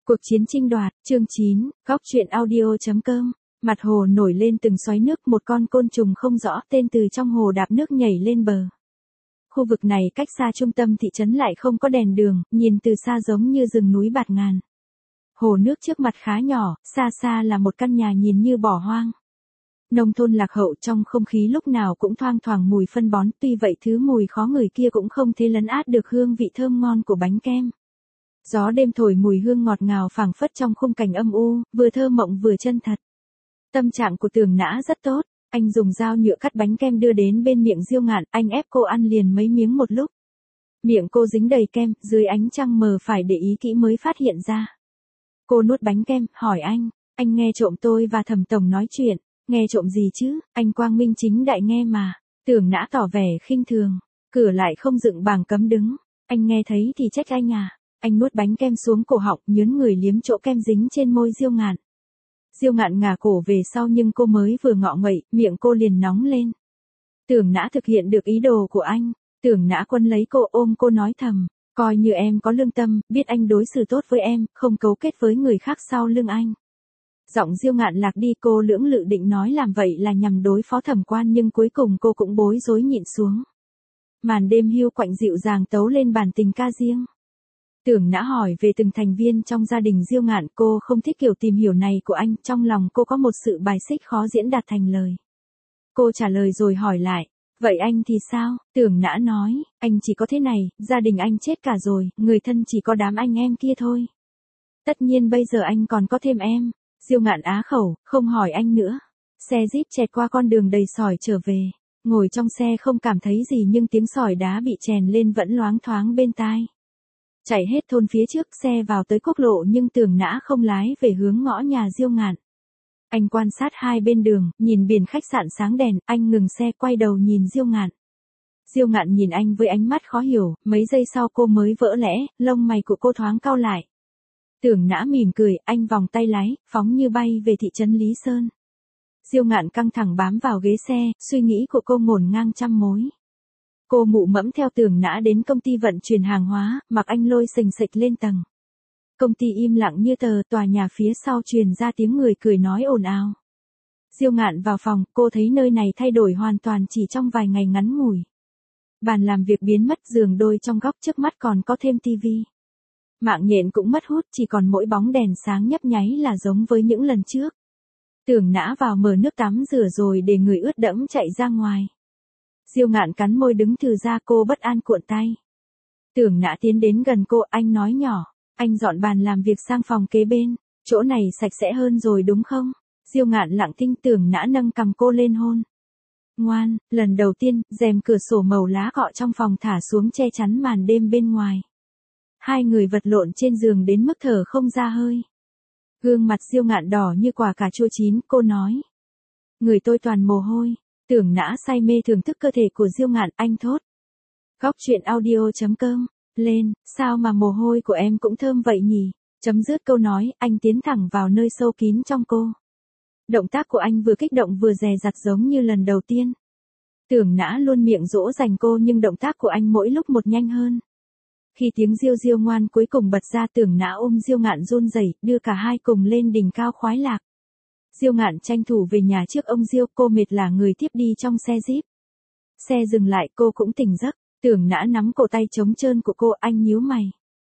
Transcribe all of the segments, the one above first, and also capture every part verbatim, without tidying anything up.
Cuộc chiến chinh đoạt, chương chín, góc truyện audio chấm com. Mặt hồ nổi lên từng xoáy nước, một con côn trùng không rõ tên từ trong hồ đạp nước nhảy lên bờ. Khu vực này cách xa trung tâm thị trấn lại không có đèn đường, nhìn từ xa giống như rừng núi bạt ngàn. Hồ nước trước mặt khá nhỏ, xa xa là một căn nhà nhìn như bỏ hoang. Nông thôn lạc hậu, trong không khí lúc nào cũng thoang thoảng mùi phân bón, tuy vậy thứ mùi khó ngửi kia cũng không thể lấn át được hương vị thơm ngon của bánh kem. Gió đêm thổi mùi hương ngọt ngào phảng phất trong khung cảnh âm u, vừa thơ mộng vừa chân thật. Tâm trạng của Tưởng Nã rất tốt, anh dùng dao nhựa cắt bánh kem đưa đến bên miệng Diêu Ngạn, anh ép cô ăn liền mấy miếng một lúc. Miệng cô dính đầy kem, dưới ánh trăng mờ phải để ý kỹ mới phát hiện ra. Cô nuốt bánh kem, hỏi anh, anh nghe trộm tôi và Thẩm tổng nói chuyện, nghe trộm gì chứ, anh quang minh chính đại nghe mà. Tưởng Nã tỏ vẻ khinh thường, cửa lại không dựng bảng cấm đứng, anh nghe thấy thì trách anh à. Anh nuốt bánh kem xuống cổ họng, nhớn người liếm chỗ kem dính trên môi Diêu Ngạn. Diêu Ngạn ngả cổ về sau nhưng cô mới vừa ngọ nguậy, miệng cô liền nóng lên. Tưởng Nã thực hiện được ý đồ của anh, Tưởng Nã quân lấy cô ôm cô nói thầm, coi như em có lương tâm, biết anh đối xử tốt với em, không cấu kết với người khác sau lưng anh. Giọng Diêu Ngạn lạc đi, cô lưỡng lự định nói làm vậy là nhằm đối phó Thẩm Quan nhưng cuối cùng cô cũng bối rối nhịn xuống. Màn đêm hiu quạnh dịu dàng tấu lên bản tình ca riêng. Tưởng Nã hỏi về từng thành viên trong gia đình Diêu Ngạn, cô không thích kiểu tìm hiểu này của anh, trong lòng cô có một sự bài xích khó diễn đạt thành lời. Cô trả lời rồi hỏi lại, vậy anh thì sao? Tưởng Nã nói, anh chỉ có thế này, gia đình anh chết cả rồi, người thân chỉ có đám anh em kia thôi. Tất nhiên bây giờ anh còn có thêm em. Diêu Ngạn á khẩu, không hỏi anh nữa. Xe jeep chẹt qua con đường đầy sỏi trở về. Ngồi trong xe không cảm thấy gì nhưng tiếng sỏi đá bị chèn lên vẫn loáng thoáng bên tai. Chạy hết thôn phía trước, xe vào tới quốc lộ nhưng Tưởng Nã không lái về hướng ngõ nhà Diêu Ngạn. Anh quan sát hai bên đường, nhìn biển khách sạn sáng đèn, anh ngừng xe quay đầu nhìn Diêu Ngạn. Diêu Ngạn nhìn anh với ánh mắt khó hiểu, mấy giây sau cô mới vỡ lẽ, lông mày của cô thoáng cau lại. Tưởng Nã mỉm cười, anh vòng tay lái, phóng như bay về thị trấn Lý Sơn. Diêu Ngạn căng thẳng bám vào ghế xe, suy nghĩ của cô ngổn ngang trăm mối. Cô mụ mẫm theo Tưởng Nã đến công ty vận chuyển hàng hóa, mặc anh lôi sềnh sệch lên tầng. Công ty im lặng như tờ, tòa nhà phía sau truyền ra tiếng người cười nói ồn ào. Diêu Ngạn vào phòng, cô thấy nơi này thay đổi hoàn toàn chỉ trong vài ngày ngắn ngủi. Bàn làm việc biến mất, giường đôi trong góc trước mắt còn có thêm tivi. Mạng nhện cũng mất hút, chỉ còn mỗi bóng đèn sáng nhấp nháy là giống với những lần trước. Tưởng Nã vào mở nước tắm rửa rồi để người ướt đẫm chạy ra ngoài. Diêu Ngạn cắn môi đứng thừ ra, cô bất an cuộn tay. Tưởng Nã tiến đến gần cô, anh nói nhỏ, anh dọn bàn làm việc sang phòng kế bên, chỗ này sạch sẽ hơn rồi đúng không? Diêu Ngạn lặng thinh, Tưởng Nã nâng cằm cô lên hôn. Ngoan, lần đầu tiên, rèm cửa sổ màu lá cọ trong phòng thả xuống che chắn màn đêm bên ngoài. Hai người vật lộn trên giường đến mức thở không ra hơi. Gương mặt Diêu Ngạn đỏ như quả cà chua chín, cô nói. Người tôi toàn mồ hôi. Tưởng Nã say mê thưởng thức cơ thể của Diêu Ngạn, anh thốt. Góc truyện audio chấm com, lên, sao mà mồ hôi của em cũng thơm vậy nhỉ? Chấm dứt câu nói, anh tiến thẳng vào nơi sâu kín trong cô. Động tác của anh vừa kích động vừa dè dặt giống như lần đầu tiên. Tưởng Nã luôn miệng dỗ dành cô nhưng động tác của anh mỗi lúc một nhanh hơn. Khi tiếng riêu riêu ngoan cuối cùng bật ra, Tưởng Nã ôm Diêu Ngạn run rẩy, đưa cả hai cùng lên đỉnh cao khoái lạc. Diêu Ngạn tranh thủ về nhà trước ông Diêu, cô mệt là người tiếp đi trong xe jeep. Xe dừng lại, cô cũng tỉnh giấc, Tưởng Nã nắm cổ tay trống trơn của cô, anh nhíu mày.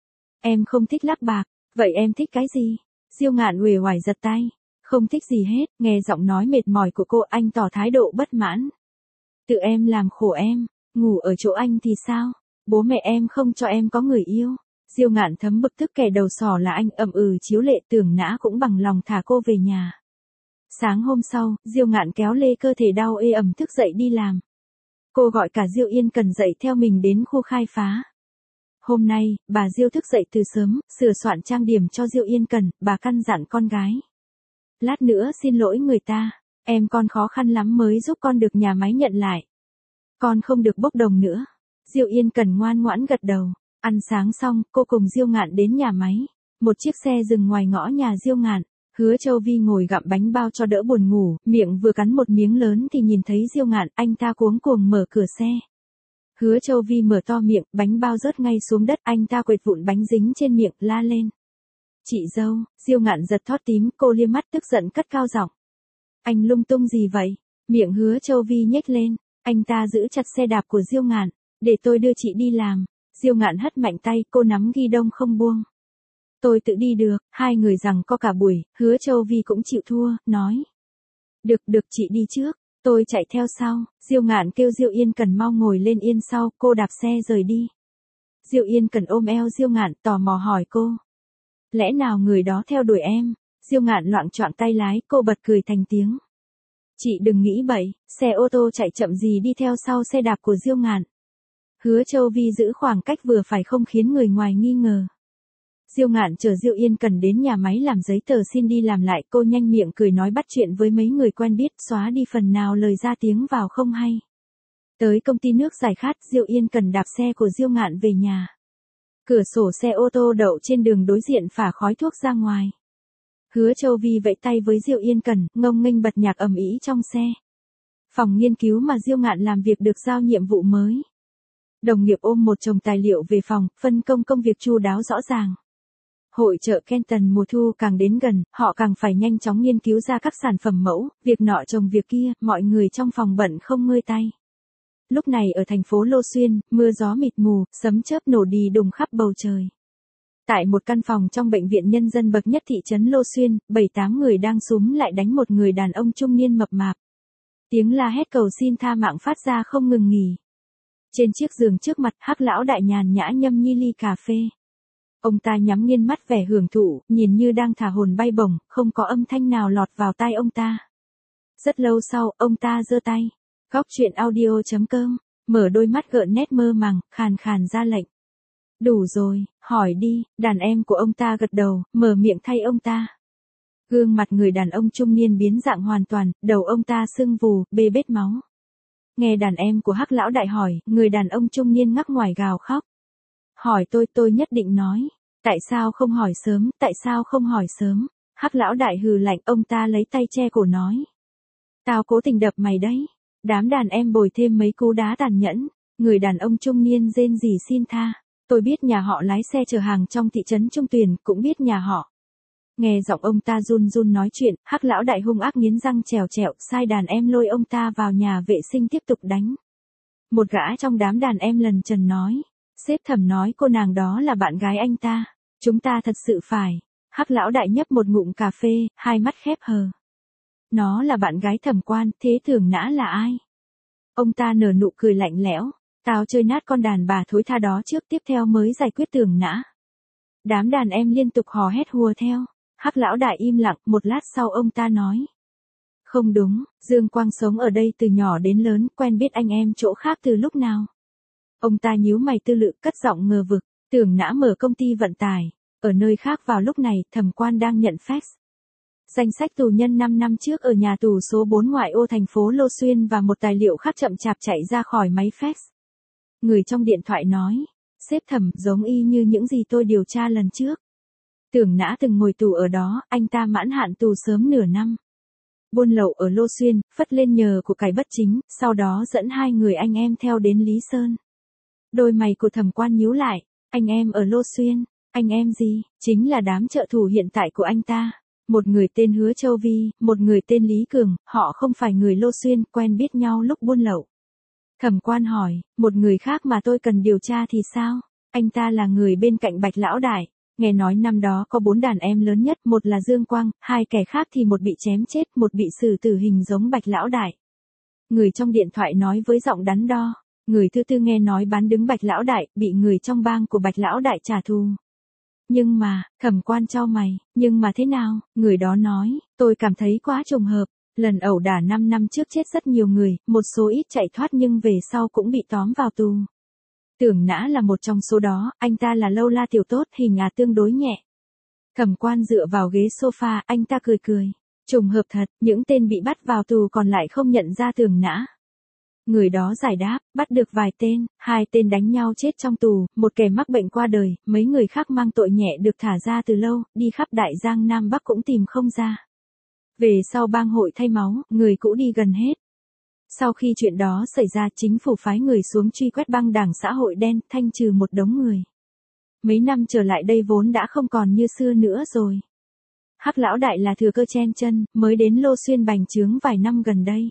Em không thích lắc bạc, vậy em thích cái gì? Diêu Ngạn uể oải giật tay, không thích gì hết, nghe giọng nói mệt mỏi của cô, anh tỏ thái độ bất mãn. Tự em làm khổ em, ngủ ở chỗ anh thì sao? Bố mẹ em không cho em có người yêu. Diêu Ngạn thấm bực tức, kẻ đầu sỏ là anh, ầm ừ chiếu lệ. Tưởng Nã cũng bằng lòng thả cô về nhà. Sáng hôm sau, Diêu Ngạn kéo lê cơ thể đau ê ẩm thức dậy đi làm. Cô gọi cả Diêu Yên Cần dậy theo mình đến khu khai phá. Hôm nay, bà Diêu thức dậy từ sớm, sửa soạn trang điểm cho Diêu Yên Cần, bà căn dặn con gái. Lát nữa xin lỗi người ta, em con khó khăn lắm mới giúp con được nhà máy nhận lại. Con không được bốc đồng nữa. Diêu Yên Cần ngoan ngoãn gật đầu. Ăn sáng xong, cô cùng Diêu Ngạn đến nhà máy. Một chiếc xe dừng ngoài ngõ nhà Diêu Ngạn. Hứa Châu Vi ngồi gặm bánh bao cho đỡ buồn ngủ, miệng vừa cắn một miếng lớn thì nhìn thấy Diêu Ngạn, anh ta cuống cuồng mở cửa xe. Hứa Châu Vi mở to miệng, bánh bao rớt ngay xuống đất, anh ta quệt vụn bánh dính trên miệng, la lên. Chị dâu, Diêu Ngạn giật thót tím, cô liếc mắt tức giận cất cao giọng. Anh lung tung gì vậy? Miệng Hứa Châu Vi nhếch lên, anh ta giữ chặt xe đạp của Diêu Ngạn, để tôi đưa chị đi làm. Diêu Ngạn hất mạnh tay, cô nắm ghi đông không buông. Tôi tự đi được, hai người rằng co cả buổi, Hứa Châu Vi cũng chịu thua, nói. Được được chị đi trước, tôi chạy theo sau. Diêu Ngạn kêu Diêu Yên Cần mau ngồi lên yên sau, cô đạp xe rời đi. Diêu Yên Cần ôm eo Diêu Ngạn tò mò hỏi cô. Lẽ nào người đó theo đuổi em? Diêu Ngạn loạng choạng tay lái, cô bật cười thành tiếng. Chị đừng nghĩ bậy, xe ô tô chạy chậm gì đi theo sau xe đạp của Diêu Ngạn. Hứa Châu Vi giữ khoảng cách vừa phải không khiến người ngoài nghi ngờ. Diêu Ngạn chờ Diêu Yên Cần đến nhà máy làm giấy tờ xin đi làm lại, cô nhanh miệng cười nói bắt chuyện với mấy người quen biết, xóa đi phần nào lời ra tiếng vào không hay. Tới công ty nước giải khát, Diêu Yên Cần đạp xe của Diêu Ngạn về nhà. Cửa sổ xe ô tô đậu trên đường đối diện phả khói thuốc ra ngoài. Hứa Châu Vi vẫy tay với Diêu Yên Cần, ngông nghênh bật nhạc ầm ĩ trong xe. Phòng nghiên cứu mà Diêu Ngạn làm việc được giao nhiệm vụ mới. Đồng nghiệp ôm một chồng tài liệu về phòng, phân công công việc chu đáo rõ ràng. Hội chợ Kenton mùa thu càng đến gần, họ càng phải nhanh chóng nghiên cứu ra các sản phẩm mẫu, việc nọ chồng việc kia, mọi người trong phòng bận không ngơi tay. Lúc này ở thành phố Lô Xuyên, mưa gió mịt mù, sấm chớp nổ đì đùng khắp bầu trời. Tại một căn phòng trong bệnh viện nhân dân bậc nhất thị trấn Lô Xuyên, bảy tám người đang xúm lại đánh một người đàn ông trung niên mập mạp. Tiếng la hét cầu xin tha mạng phát ra không ngừng nghỉ. Trên chiếc giường trước mặt, Hắc lão đại nhàn nhã nhâm nhi ly cà phê. Ông ta nhắm nghiền mắt vẻ hưởng thụ, nhìn như đang thả hồn bay bổng, không có âm thanh nào lọt vào tai ông ta. Rất lâu sau, ông ta giơ tay. Góc truyện audio chấm com, mở đôi mắt gợn nét mơ màng, khàn khàn ra lệnh. Đủ rồi, hỏi đi, đàn em của ông ta gật đầu, mở miệng thay ông ta. Gương mặt người đàn ông trung niên biến dạng hoàn toàn, đầu ông ta sưng vù, bê bết máu. Nghe đàn em của Hắc lão đại hỏi, người đàn ông trung niên ngắc ngoài gào khóc. Hỏi tôi tôi nhất định nói. Tại sao không hỏi sớm, tại sao không hỏi sớm? Hắc lão đại hừ lạnh, ông ta lấy tay che cổ nói. Tao cố tình đập mày đấy. Đám đàn em bồi thêm mấy cú đá tàn nhẫn. Người đàn ông trung niên rên rỉ xin tha. Tôi biết nhà họ lái xe chở hàng trong thị trấn Trung Tuyền, cũng biết nhà họ. Nghe giọng ông ta run run nói chuyện, Hắc lão đại hung ác nghiến răng trèo trẹo, sai đàn em lôi ông ta vào nhà vệ sinh tiếp tục đánh. Một gã trong đám đàn em lần trần nói. Sếp Thẩm nói cô nàng đó là bạn gái anh ta. Chúng ta thật sự phải. Hắc lão đại nhấp một ngụm cà phê, hai mắt khép hờ. Nó là bạn gái Thẩm Quan, thế Thường Nã là ai? Ông ta nở nụ cười lạnh lẽo. Tao chơi nát con đàn bà thối tha đó trước, tiếp theo mới giải quyết Thường Nã. Đám đàn em liên tục hò hét hùa theo. Hắc lão đại im lặng, một lát sau ông ta nói. Không đúng, Dương Quang sống ở đây từ nhỏ đến lớn, quen biết anh em chỗ khác từ lúc nào? Ông ta nhíu mày tư lự, cất giọng ngờ vực. Tưởng Nã mở công ty vận tải. Ở nơi khác vào lúc này, Thẩm Quan đang nhận fax. Danh sách tù nhân năm năm trước ở nhà tù số bốn ngoại ô thành phố Lô Xuyên và một tài liệu khác chậm chạp chạy ra khỏi máy fax. Người trong điện thoại nói. Sếp Thẩm, giống y như những gì tôi điều tra lần trước. Tưởng Nã từng ngồi tù ở đó, anh ta mãn hạn tù sớm nửa năm. Buôn lậu ở Lô Xuyên, phất lên nhờ của cải bất chính, sau đó dẫn hai người anh em theo đến Lý Sơn. Đôi mày của Thẩm Quan nhíu lại, anh em ở Lô Xuyên, anh em gì? Chính là đám trợ thủ hiện tại của anh ta. Một người tên Hứa Châu Vi, một người tên Lý Cường, họ không phải người Lô Xuyên, quen biết nhau lúc buôn lậu. Thẩm Quan hỏi, một người khác mà tôi cần điều tra thì sao? Anh ta là người bên cạnh Bạch lão đại. Nghe nói năm đó có bốn đàn em lớn nhất, một là Dương Quang, hai kẻ khác thì một bị chém chết, một bị xử tử hình giống Bạch lão đại. Người trong điện thoại nói với giọng đắn đo. Người thứ tư nghe nói bán đứng Bạch lão đại, bị người trong bang của Bạch lão đại trả thù. Nhưng mà, Thẩm Quan chau mày, nhưng mà thế nào? Người đó nói, tôi cảm thấy quá trùng hợp. Lần ẩu đả năm năm trước chết rất nhiều người, một số ít chạy thoát nhưng về sau cũng bị tóm vào tù. Tưởng Nã là một trong số đó, anh ta là Lâu La tiểu tốt, hình à tương đối nhẹ. Thẩm Quan dựa vào ghế sofa, anh ta cười cười. Trùng hợp thật, những tên bị bắt vào tù còn lại không nhận ra Tưởng Nã. Người đó giải đáp, bắt được vài tên, hai tên đánh nhau chết trong tù, một kẻ mắc bệnh qua đời, mấy người khác mang tội nhẹ được thả ra từ lâu, đi khắp Đại Giang Nam Bắc cũng tìm không ra. Về sau bang hội thay máu, người cũ đi gần hết. Sau khi chuyện đó xảy ra, chính phủ phái người xuống truy quét băng đảng xã hội đen, thanh trừ một đống người. Mấy năm trở lại đây vốn đã không còn như xưa nữa rồi. Hắc lão đại là thừa cơ chen chân, mới đến Lô Xuyên bành trướng vài năm gần đây.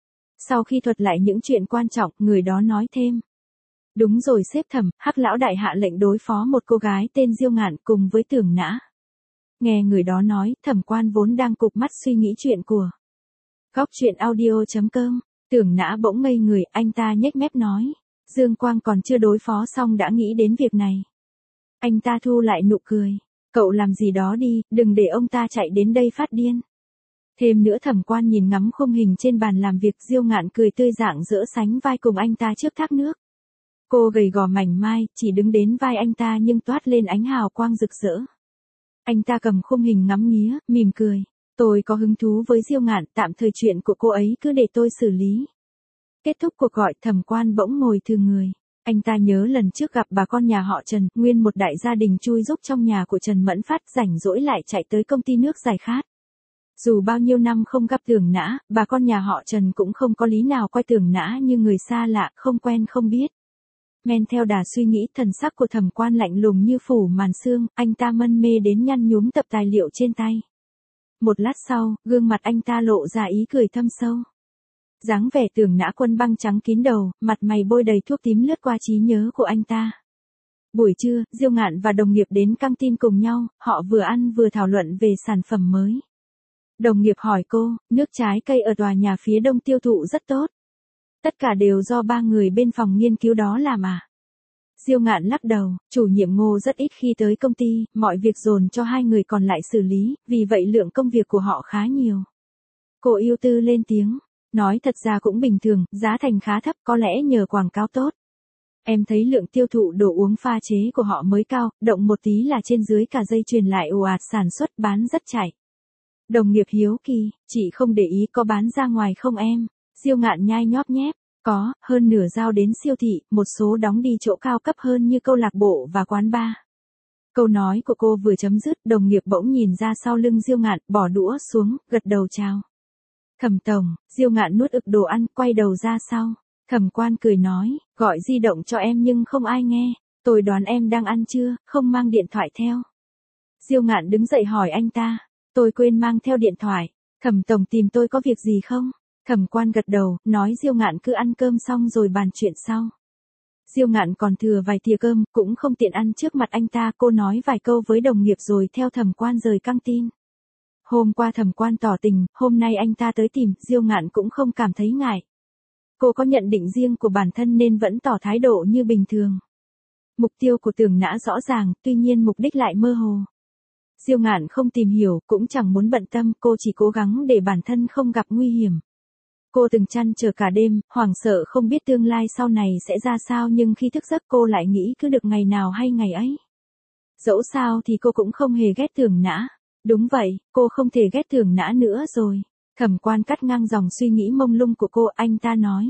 Sau khi thuật lại những chuyện quan trọng, người đó nói thêm. Đúng rồi sếp Thẩm, Hắc lão đại hạ lệnh đối phó một cô gái tên Diêu Ngạn cùng với Tưởng Nã. Nghe người đó nói, Thẩm Quan vốn đang cụp mắt suy nghĩ chuyện của. Góc truyện audio chấm com, Tưởng Nã bỗng ngây người, anh ta nhếch mép nói. Dương Quang còn chưa đối phó xong đã nghĩ đến việc này. Anh ta thu lại nụ cười. Cậu làm gì đó đi, đừng để ông ta chạy đến đây phát điên. Thêm nữa Thẩm Quan nhìn ngắm khung hình trên bàn làm việc, Diêu Ngạn cười tươi rạng rỡ sánh vai cùng anh ta trước thác nước. Cô gầy gò mảnh mai, chỉ đứng đến vai anh ta nhưng toát lên ánh hào quang rực rỡ. Anh ta cầm khung hình ngắm nghía, mỉm cười. Tôi có hứng thú với Diêu Ngạn, tạm thời chuyện của cô ấy cứ để tôi xử lý. Kết thúc cuộc gọi, Thẩm Quan bỗng ngồi thừ người. Anh ta nhớ lần trước gặp bà con nhà họ Trần, nguyên một đại gia đình chui rúc trong nhà của Trần Mẫn Phát, rảnh rỗi lại chạy tới công ty nước giải khát. Dù bao nhiêu năm không gặp Tưởng Nã, bà con nhà họ Trần cũng không có lý nào coi Tưởng Nã như người xa lạ, không quen không biết. Men theo đà suy nghĩ, thần sắc của Thẩm Quan lạnh lùng như phủ màn sương, anh ta mân mê đến nhăn nhúm tập tài liệu trên tay. Một lát sau, gương mặt anh ta lộ ra ý cười thâm sâu. Dáng vẻ Tưởng Nã Quân băng trắng kín đầu, mặt mày bôi đầy thuốc tím lướt qua trí nhớ của anh ta. Buổi trưa, Diêu Ngạn và đồng nghiệp đến căng tin cùng nhau, họ vừa ăn vừa thảo luận về sản phẩm mới. Đồng nghiệp hỏi cô, nước trái cây ở tòa nhà phía đông tiêu thụ rất tốt. Tất cả đều do ba người bên phòng nghiên cứu đó làm à? Diêu Ngạn lắc đầu, chủ nhiệm Ngô rất ít khi tới công ty, mọi việc dồn cho hai người còn lại xử lý, vì vậy lượng công việc của họ khá nhiều. Cô ưu tư lên tiếng, nói thật ra cũng bình thường, giá thành khá thấp, có lẽ nhờ quảng cáo tốt. Em thấy lượng tiêu thụ đồ uống pha chế của họ mới cao, động một tí là trên dưới cả dây chuyền lại ồ ạt sản xuất bán rất chạy. Đồng nghiệp hiếu kỳ, chị không để ý có bán ra ngoài không em? Diêu Ngạn nhai nhóp nhép, có, hơn nửa giao đến siêu thị, một số đóng đi chỗ cao cấp hơn như câu lạc bộ và quán bar. Câu nói của cô vừa chấm dứt, đồng nghiệp bỗng nhìn ra sau lưng Diêu Ngạn, bỏ đũa xuống, gật đầu chào. Thẩm tổng, Diêu Ngạn nuốt ực đồ ăn, quay đầu ra sau. Thẩm Quan cười nói, gọi di động cho em nhưng không ai nghe, tôi đoán em đang ăn trưa, không mang điện thoại theo. Diêu Ngạn đứng dậy hỏi anh ta, tôi quên mang theo điện thoại, Thẩm tổng tìm tôi có việc gì không? Thẩm Quan gật đầu, nói Diêu Ngạn cứ ăn cơm xong rồi bàn chuyện sau. Diêu Ngạn còn thừa vài thìa cơm, cũng không tiện ăn trước mặt anh ta, cô nói vài câu với đồng nghiệp rồi theo Thẩm Quan rời căng tin. Hôm qua Thẩm Quan tỏ tình, hôm nay anh ta tới tìm, Diêu Ngạn cũng không cảm thấy ngại. Cô có nhận định riêng của bản thân nên vẫn tỏ thái độ như bình thường. Mục tiêu của Tưởng Nã rõ ràng, tuy nhiên mục đích lại mơ hồ. Diêu Ngạn không tìm hiểu, cũng chẳng muốn bận tâm, cô chỉ cố gắng để bản thân không gặp nguy hiểm. Cô từng trăn trở cả đêm, hoảng sợ không biết tương lai sau này sẽ ra sao, nhưng khi thức giấc cô lại nghĩ cứ được ngày nào hay ngày ấy. Dẫu sao thì cô cũng không hề ghét Tưởng Nã. Đúng vậy, cô không thể ghét Tưởng Nã nữa rồi. Thẩm Quan cắt ngang dòng suy nghĩ mông lung của cô, anh ta nói.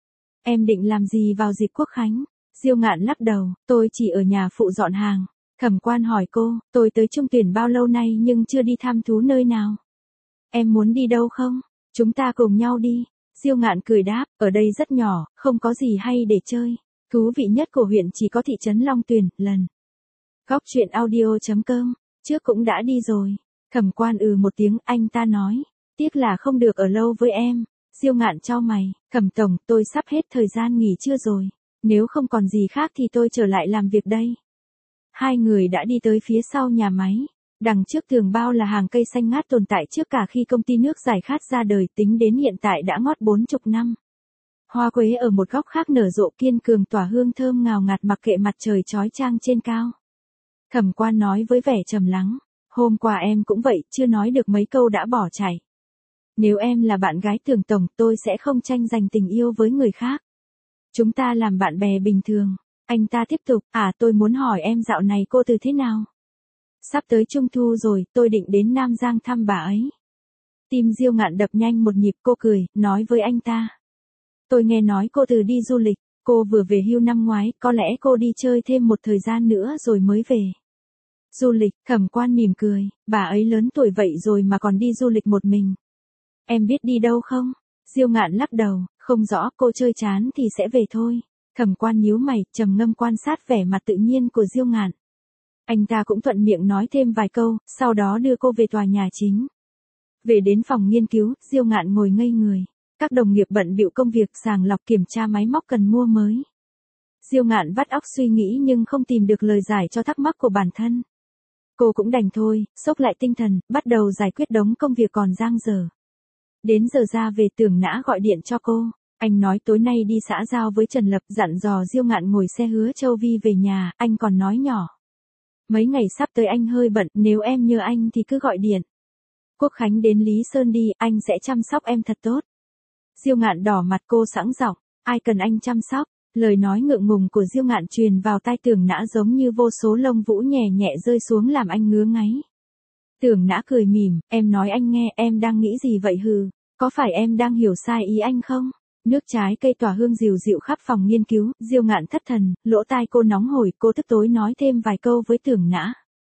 Em định làm gì vào dịp Quốc Khánh? Diêu Ngạn lắc đầu, tôi chỉ ở nhà phụ dọn hàng. Thẩm Quan hỏi cô, tôi tới Trung Tuyển bao lâu nay nhưng chưa đi thăm thú nơi nào. Em muốn đi đâu không? Chúng ta cùng nhau đi. Diêu Ngạn cười đáp, ở đây rất nhỏ, không có gì hay để chơi. Thú vị nhất của huyện chỉ có thị trấn Long Tuyền, lần. Góc truyện audio chấm com, trước cũng đã đi rồi. Thẩm Quan ừ một tiếng, anh ta nói, tiếc là không được ở lâu với em. Diêu Ngạn chau mày, Thẩm tổng, tôi sắp hết thời gian nghỉ trưa rồi. Nếu không còn gì khác thì tôi trở lại làm việc đây. Hai người đã đi tới phía sau nhà máy. Đằng trước tường bao là hàng cây xanh ngát tồn tại trước cả khi công ty nước giải khát ra đời, tính đến hiện tại đã ngót bốn chục năm. Hoa quế ở một góc khác nở rộ kiên cường tỏa hương thơm ngào ngạt mặc kệ mặt trời chói chang trên cao. Thẩm Quan nói với vẻ trầm lắng, hôm qua em cũng vậy, chưa nói được mấy câu đã bỏ chạy. Nếu em là bạn gái Tưởng tổng, tôi sẽ không tranh giành tình yêu với người khác. Chúng ta làm bạn bè bình thường. Anh ta tiếp tục, à tôi muốn hỏi em dạo này cô từ thế nào? Sắp tới Trung thu rồi, tôi định đến Nam Giang thăm bà ấy. Tim Diêu Ngạn đập nhanh một nhịp, cô cười, nói với anh ta. Tôi nghe nói cô từ đi du lịch, cô vừa về hưu năm ngoái, có lẽ cô đi chơi thêm một thời gian nữa rồi mới về. Du lịch, Thẩm Quan mỉm cười, bà ấy lớn tuổi vậy rồi mà còn đi du lịch một mình. Em biết đi đâu không? Diêu Ngạn lắc đầu, không rõ, cô chơi chán thì sẽ về thôi. Thẩm Quan nhíu mày, trầm ngâm quan sát vẻ mặt tự nhiên của Diêu Ngạn. Anh ta cũng thuận miệng nói thêm vài câu, sau đó đưa cô về tòa nhà chính. Về đến phòng nghiên cứu, Diêu Ngạn ngồi ngây người. Các đồng nghiệp bận bịu công việc sàng lọc kiểm tra máy móc cần mua mới. Diêu Ngạn vắt óc suy nghĩ nhưng không tìm được lời giải cho thắc mắc của bản thân. Cô cũng đành thôi, xốc lại tinh thần, bắt đầu giải quyết đống công việc còn dang dở. Đến giờ ra về Tưởng Nã gọi điện cho cô. Anh nói tối nay đi xã giao với Trần Lập, dặn dò Diêu Ngạn ngồi xe Hứa Châu Vi về nhà, anh còn nói nhỏ. Mấy ngày sắp tới anh hơi bận, nếu em nhớ anh thì cứ gọi điện. Quốc khánh đến Lý Sơn đi, anh sẽ chăm sóc em thật tốt. Diêu Ngạn đỏ mặt, cô sẵn giọng, ai cần anh chăm sóc. Lời nói ngượng ngùng của Diêu Ngạn truyền vào tai Tưởng Nã giống như vô số lông vũ nhẹ nhẹ rơi xuống làm anh ngứa ngáy. Tưởng Nã cười mỉm, em nói anh nghe, em đang nghĩ gì vậy hừ, có phải em đang hiểu sai ý anh không? Nước trái cây tỏa hương dịu dịu khắp phòng nghiên cứu, Diêu Ngạn thất thần, lỗ tai cô nóng hổi, cô tức tối nói thêm vài câu với Tưởng Nã.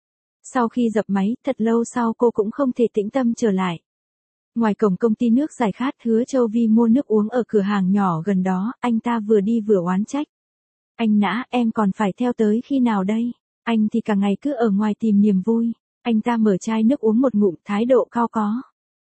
Sau khi dập máy, thật lâu sau cô cũng không thể tĩnh tâm trở lại. Ngoài cổng công ty nước giải khát, Hứa Châu Vi mua nước uống ở cửa hàng nhỏ gần đó, anh ta vừa đi vừa oán trách. Anh Nã, em còn phải theo tới khi nào đây? Anh thì cả ngày cứ ở ngoài tìm niềm vui. Anh ta mở chai nước uống một ngụm, thái độ cao có.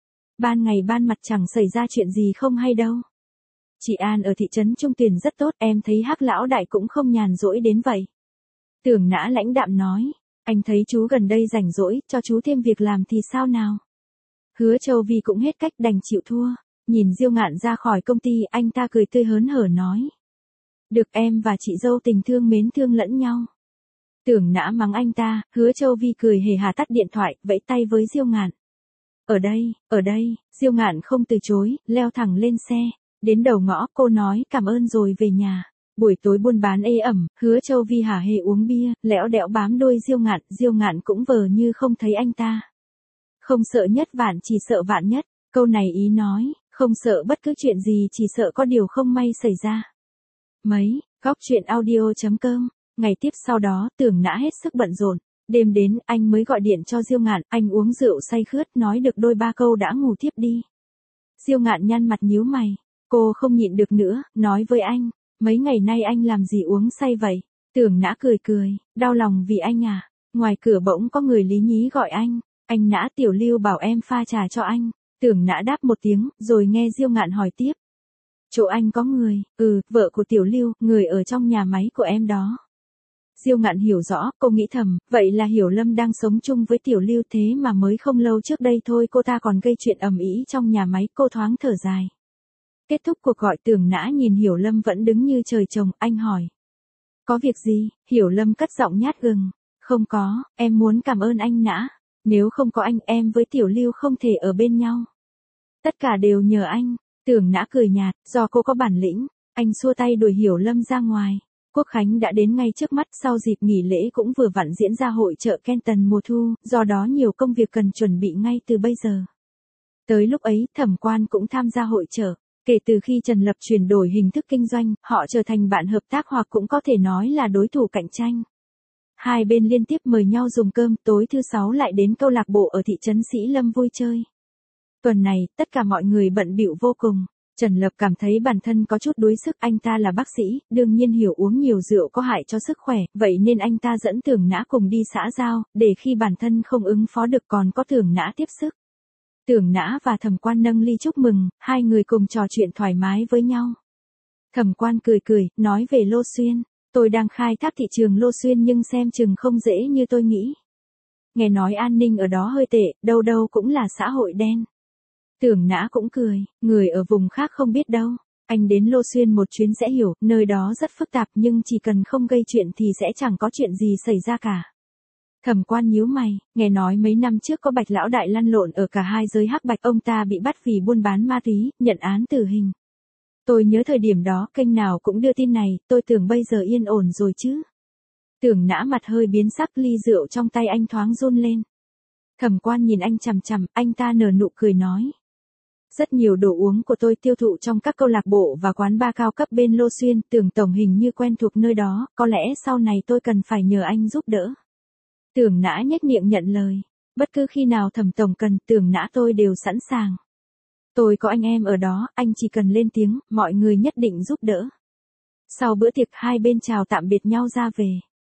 Ban ngày ban mặt chẳng xảy ra chuyện gì không hay đâu. Chị An ở thị trấn Trung Tuyền rất tốt, em thấy Hắc lão đại cũng không nhàn rỗi đến vậy. Tưởng Nã lãnh đạm nói, anh thấy chú gần đây rảnh rỗi, cho chú thêm việc làm thì sao nào? Hứa Châu Vi cũng hết cách đành chịu thua, nhìn Diêu Ngạn ra khỏi công ty, anh ta cười tươi hớn hở nói. Được, em và chị dâu tình thương mến thương lẫn nhau. Tưởng Nã mắng anh ta, Hứa Châu Vi cười hề hà tắt điện thoại, vẫy tay với Diêu Ngạn. Ở đây, ở đây, Diêu Ngạn không từ chối, leo thẳng lên xe. Đến đầu ngõ, cô nói cảm ơn rồi về nhà. Buổi tối buôn bán ê ẩm, Hứa Châu Vi hả hê uống bia, lẽo đẽo bám đuôi Diêu Ngạn, Diêu Ngạn cũng vờ như không thấy anh ta. Không sợ nhất vạn chỉ sợ vạn nhất, câu này ý nói, không sợ bất cứ chuyện gì chỉ sợ có điều không may xảy ra. Mấy, góc truyện audio chấm com, ngày tiếp sau đó Tưởng Nã hết sức bận rộn, đêm đến anh mới gọi điện cho Diêu Ngạn, anh uống rượu say khướt nói được đôi ba câu đã ngủ thiếp đi. Diêu Ngạn nhăn mặt nhíu mày, cô không nhịn được nữa, nói với anh, mấy ngày nay anh làm gì uống say vậy? Tưởng Nã cười cười, đau lòng vì anh à, ngoài cửa bỗng có người lý nhí gọi anh. Anh Nã, Tiểu Lưu bảo em pha trà cho anh. Tưởng Nã đáp một tiếng, rồi nghe Diêu Ngạn hỏi tiếp. Chỗ anh có người, ừ, vợ của Tiểu Lưu, người ở trong nhà máy của em đó. Diêu Ngạn hiểu rõ, cô nghĩ thầm, vậy là Hiểu Lâm đang sống chung với Tiểu Lưu, thế mà mới không lâu trước đây thôi cô ta còn gây chuyện ầm ĩ trong nhà máy, cô thoáng thở dài. Kết thúc cuộc gọi, Tưởng Nã nhìn Hiểu Lâm vẫn đứng như trời trồng, anh hỏi. Có việc gì? Hiểu Lâm cất giọng nhát gừng. Không có, em muốn cảm ơn anh Nã. Nếu không có anh, em với Tiểu Lưu không thể ở bên nhau. Tất cả đều nhờ anh. Tưởng Nã cười nhạt, do cô có bản lĩnh. Anh xua tay đuổi Hiểu Lâm ra ngoài. Quốc khánh đã đến ngay trước mắt, sau dịp nghỉ lễ cũng vừa vặn diễn ra hội chợ Kenton mùa thu, do đó nhiều công việc cần chuẩn bị ngay từ bây giờ. Tới lúc ấy, Thẩm Quan cũng tham gia hội chợ. Kể từ khi Trần Lập chuyển đổi hình thức kinh doanh, họ trở thành bạn hợp tác hoặc cũng có thể nói là đối thủ cạnh tranh. Hai bên liên tiếp mời nhau dùng cơm, tối thứ sáu lại đến câu lạc bộ ở thị trấn Sĩ Lâm vui chơi. Tuần này, tất cả mọi người bận bịu vô cùng. Trần Lập cảm thấy bản thân có chút đuối sức, anh ta là bác sĩ, đương nhiên hiểu uống nhiều rượu có hại cho sức khỏe, vậy nên anh ta dẫn Tưởng Nã cùng đi xã giao, để khi bản thân không ứng phó được còn có Tưởng Nã tiếp sức. Tưởng Nã và Thẩm Quan nâng ly chúc mừng, hai người cùng trò chuyện thoải mái với nhau. Thẩm Quan cười cười, nói về Lô Xuyên. Tôi đang khai thác thị trường Lô Xuyên nhưng xem chừng không dễ như tôi nghĩ. Nghe nói an ninh ở đó hơi tệ, đâu đâu cũng là xã hội đen. Tưởng Nã cũng cười, người ở vùng khác không biết đâu. Anh đến Lô Xuyên một chuyến sẽ hiểu, nơi đó rất phức tạp nhưng chỉ cần không gây chuyện thì sẽ chẳng có chuyện gì xảy ra cả. Thẩm Quan nhíu mày, nghe nói mấy năm trước có Bạch lão đại lăn lộn ở cả hai giới hắc bạch, ông ta bị bắt vì buôn bán ma túy, nhận án tử hình. Tôi nhớ thời điểm đó, kênh nào cũng đưa tin này, tôi tưởng bây giờ yên ổn rồi chứ. Tưởng Nã mặt hơi biến sắc, ly rượu trong tay anh thoáng run lên. Thẩm Quan nhìn anh chằm chằm, anh ta nở nụ cười nói. Rất nhiều đồ uống của tôi tiêu thụ trong các câu lạc bộ và quán bar cao cấp bên Lô Xuyên, Tưởng tổng hình như quen thuộc nơi đó, có lẽ sau này tôi cần phải nhờ anh giúp đỡ. Tưởng Nã nhếch miệng nhận lời. Bất cứ khi nào Thẩm tổng cần, Tưởng Nã tôi đều sẵn sàng. Tôi có anh em ở đó, anh chỉ cần lên tiếng, mọi người nhất định giúp đỡ. Sau bữa tiệc hai bên chào tạm biệt nhau ra về.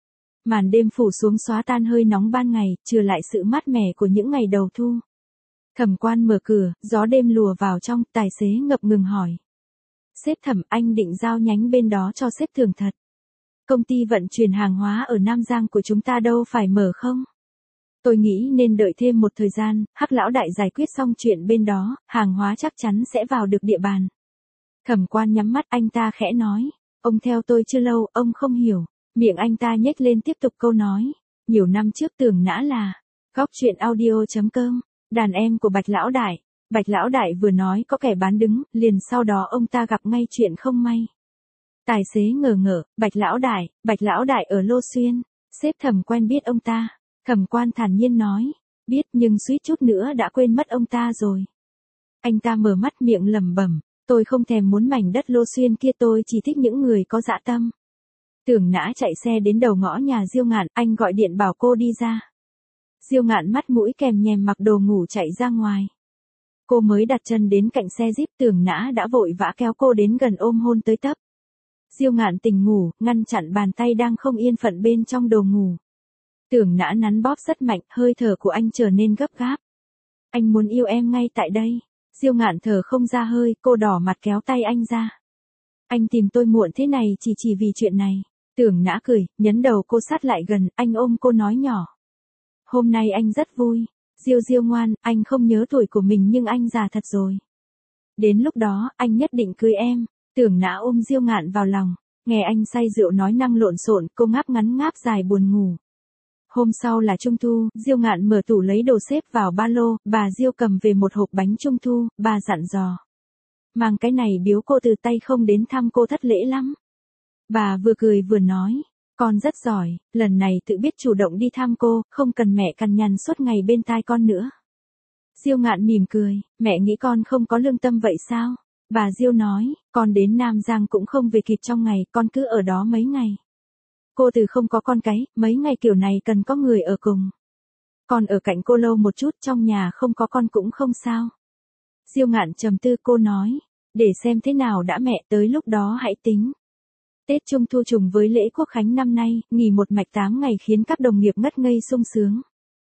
Màn đêm phủ xuống xóa tan hơi nóng ban ngày, trừ lại sự mát mẻ của những ngày đầu thu. Thẩm Quan mở cửa, gió đêm lùa vào trong, tài xế ngập ngừng hỏi. Sếp Thẩm, anh định giao nhánh bên đó cho sếp Thường thật. Công ty vận chuyển hàng hóa ở Nam Giang của chúng ta đâu phải mở không? Tôi nghĩ nên đợi thêm một thời gian, Hắc lão đại giải quyết xong chuyện bên đó, hàng hóa chắc chắn sẽ vào được địa bàn. Thẩm Quan nhắm mắt, anh ta khẽ nói. Ông theo tôi chưa lâu, ông không hiểu. Miệng anh ta nhếch lên tiếp tục câu nói. Nhiều năm trước Tưởng Nã là góc chuyện audio chấm com, đàn em của Bạch lão đại. Bạch lão đại vừa nói có kẻ bán đứng, liền sau đó ông ta gặp ngay chuyện không may. Tài xế ngờ ngợ, Bạch lão đại, Bạch lão đại ở Lô Xuyên, sếp Thẩm quen biết ông ta. Thẩm Quan thản nhiên nói, biết nhưng suýt chút nữa đã quên mất ông ta rồi. Anh ta mở mắt miệng lẩm bẩm, tôi không thèm muốn mảnh đất Lô Xuyên kia, tôi chỉ thích những người có dạ tâm. Tưởng Nã chạy xe đến đầu ngõ nhà Diêu Ngạn, anh gọi điện bảo cô đi ra. Diêu Ngạn mắt mũi kèm nhèm mặc đồ ngủ chạy ra ngoài. Cô mới đặt chân đến cạnh xe Jeep, Tưởng Nã đã vội vã kéo cô đến gần ôm hôn tới tấp. Diêu Ngạn tỉnh ngủ, ngăn chặn bàn tay đang không yên phận bên trong đồ ngủ. Tưởng Nã nắn bóp rất mạnh, hơi thở của anh trở nên gấp gáp. Anh muốn yêu em ngay tại đây. Diêu Ngạn thở không ra hơi, cô đỏ mặt kéo tay anh ra. Anh tìm tôi muộn thế này chỉ chỉ vì chuyện này. Tưởng Nã cười, nhấn đầu cô sát lại gần, anh ôm cô nói nhỏ. Hôm nay anh rất vui. Diêu Diêu ngoan, anh không nhớ tuổi của mình nhưng anh già thật rồi. Đến lúc đó, anh nhất định cưới em. Tưởng Nã ôm Diêu Ngạn vào lòng. Nghe anh say rượu nói năng lộn xộn, cô ngáp ngắn ngáp dài buồn ngủ. Hôm sau là Trung thu, Diêu Ngạn mở tủ lấy đồ xếp vào ba lô, bà Diêu cầm về một hộp bánh Trung thu, bà dặn dò. Mang cái này biếu cô, từ tay không đến thăm cô thất lễ lắm. Bà vừa cười vừa nói, con rất giỏi, lần này tự biết chủ động đi thăm cô, không cần mẹ cằn nhằn suốt ngày bên tai con nữa. Diêu Ngạn mỉm cười, mẹ nghĩ con không có lương tâm vậy sao? Bà Diêu nói, con đến Nam Giang cũng không về kịp trong ngày, con cứ ở đó mấy ngày. Cô từ không có con cái, mấy ngày kiểu này cần có người ở cùng. Con ở cạnh cô lâu một chút, trong nhà không có con cũng không sao. Diêu Ngạn trầm tư, cô nói, để xem thế nào đã mẹ, tới lúc đó hãy tính. Tết Trung thu trùng với lễ Quốc khánh năm nay, nghỉ một mạch tám ngày khiến các đồng nghiệp ngất ngây sung sướng.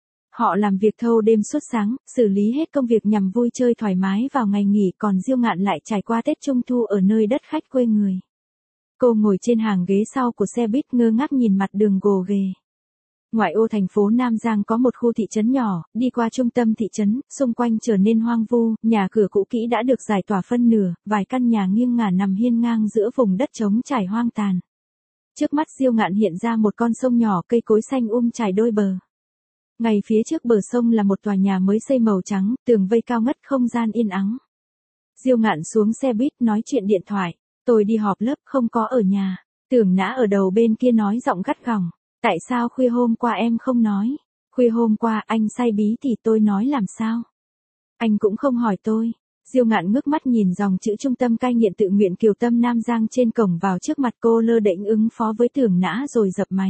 Họ làm việc thâu đêm suốt sáng, xử lý hết công việc nhằm vui chơi thoải mái vào ngày nghỉ, còn Diêu Ngạn lại trải qua Tết Trung thu ở nơi đất khách quê người. Cô ngồi trên hàng ghế sau của xe buýt ngơ ngác nhìn mặt đường gồ ghề. Ngoại ô thành phố Nam Giang có một khu thị trấn nhỏ, đi qua trung tâm thị trấn, xung quanh trở nên hoang vu, nhà cửa cũ kỹ đã được giải tỏa phân nửa, vài căn nhà nghiêng ngả nằm hiên ngang giữa vùng đất trống trải hoang tàn. Trước mắt Diêu Ngạn hiện ra một con sông nhỏ, cây cối xanh um trải đôi bờ. Ngay phía trước bờ sông là một tòa nhà mới xây màu trắng, tường vây cao ngất, không gian yên ắng. Diêu Ngạn xuống xe buýt nói chuyện điện thoại. Tôi đi họp lớp, không có ở nhà. Tưởng Nã ở đầu bên kia nói giọng gắt gỏng. Tại sao khuya hôm qua em không nói? Khuya hôm qua anh say bí thì tôi nói làm sao? Anh cũng không hỏi tôi. Diêu Ngạn ngước mắt nhìn dòng chữ Trung tâm cai nghiện tự nguyện Kiều Tâm Nam Giang trên cổng vào trước mặt cô, lơ đễnh ứng phó với Tưởng Nã rồi dập máy.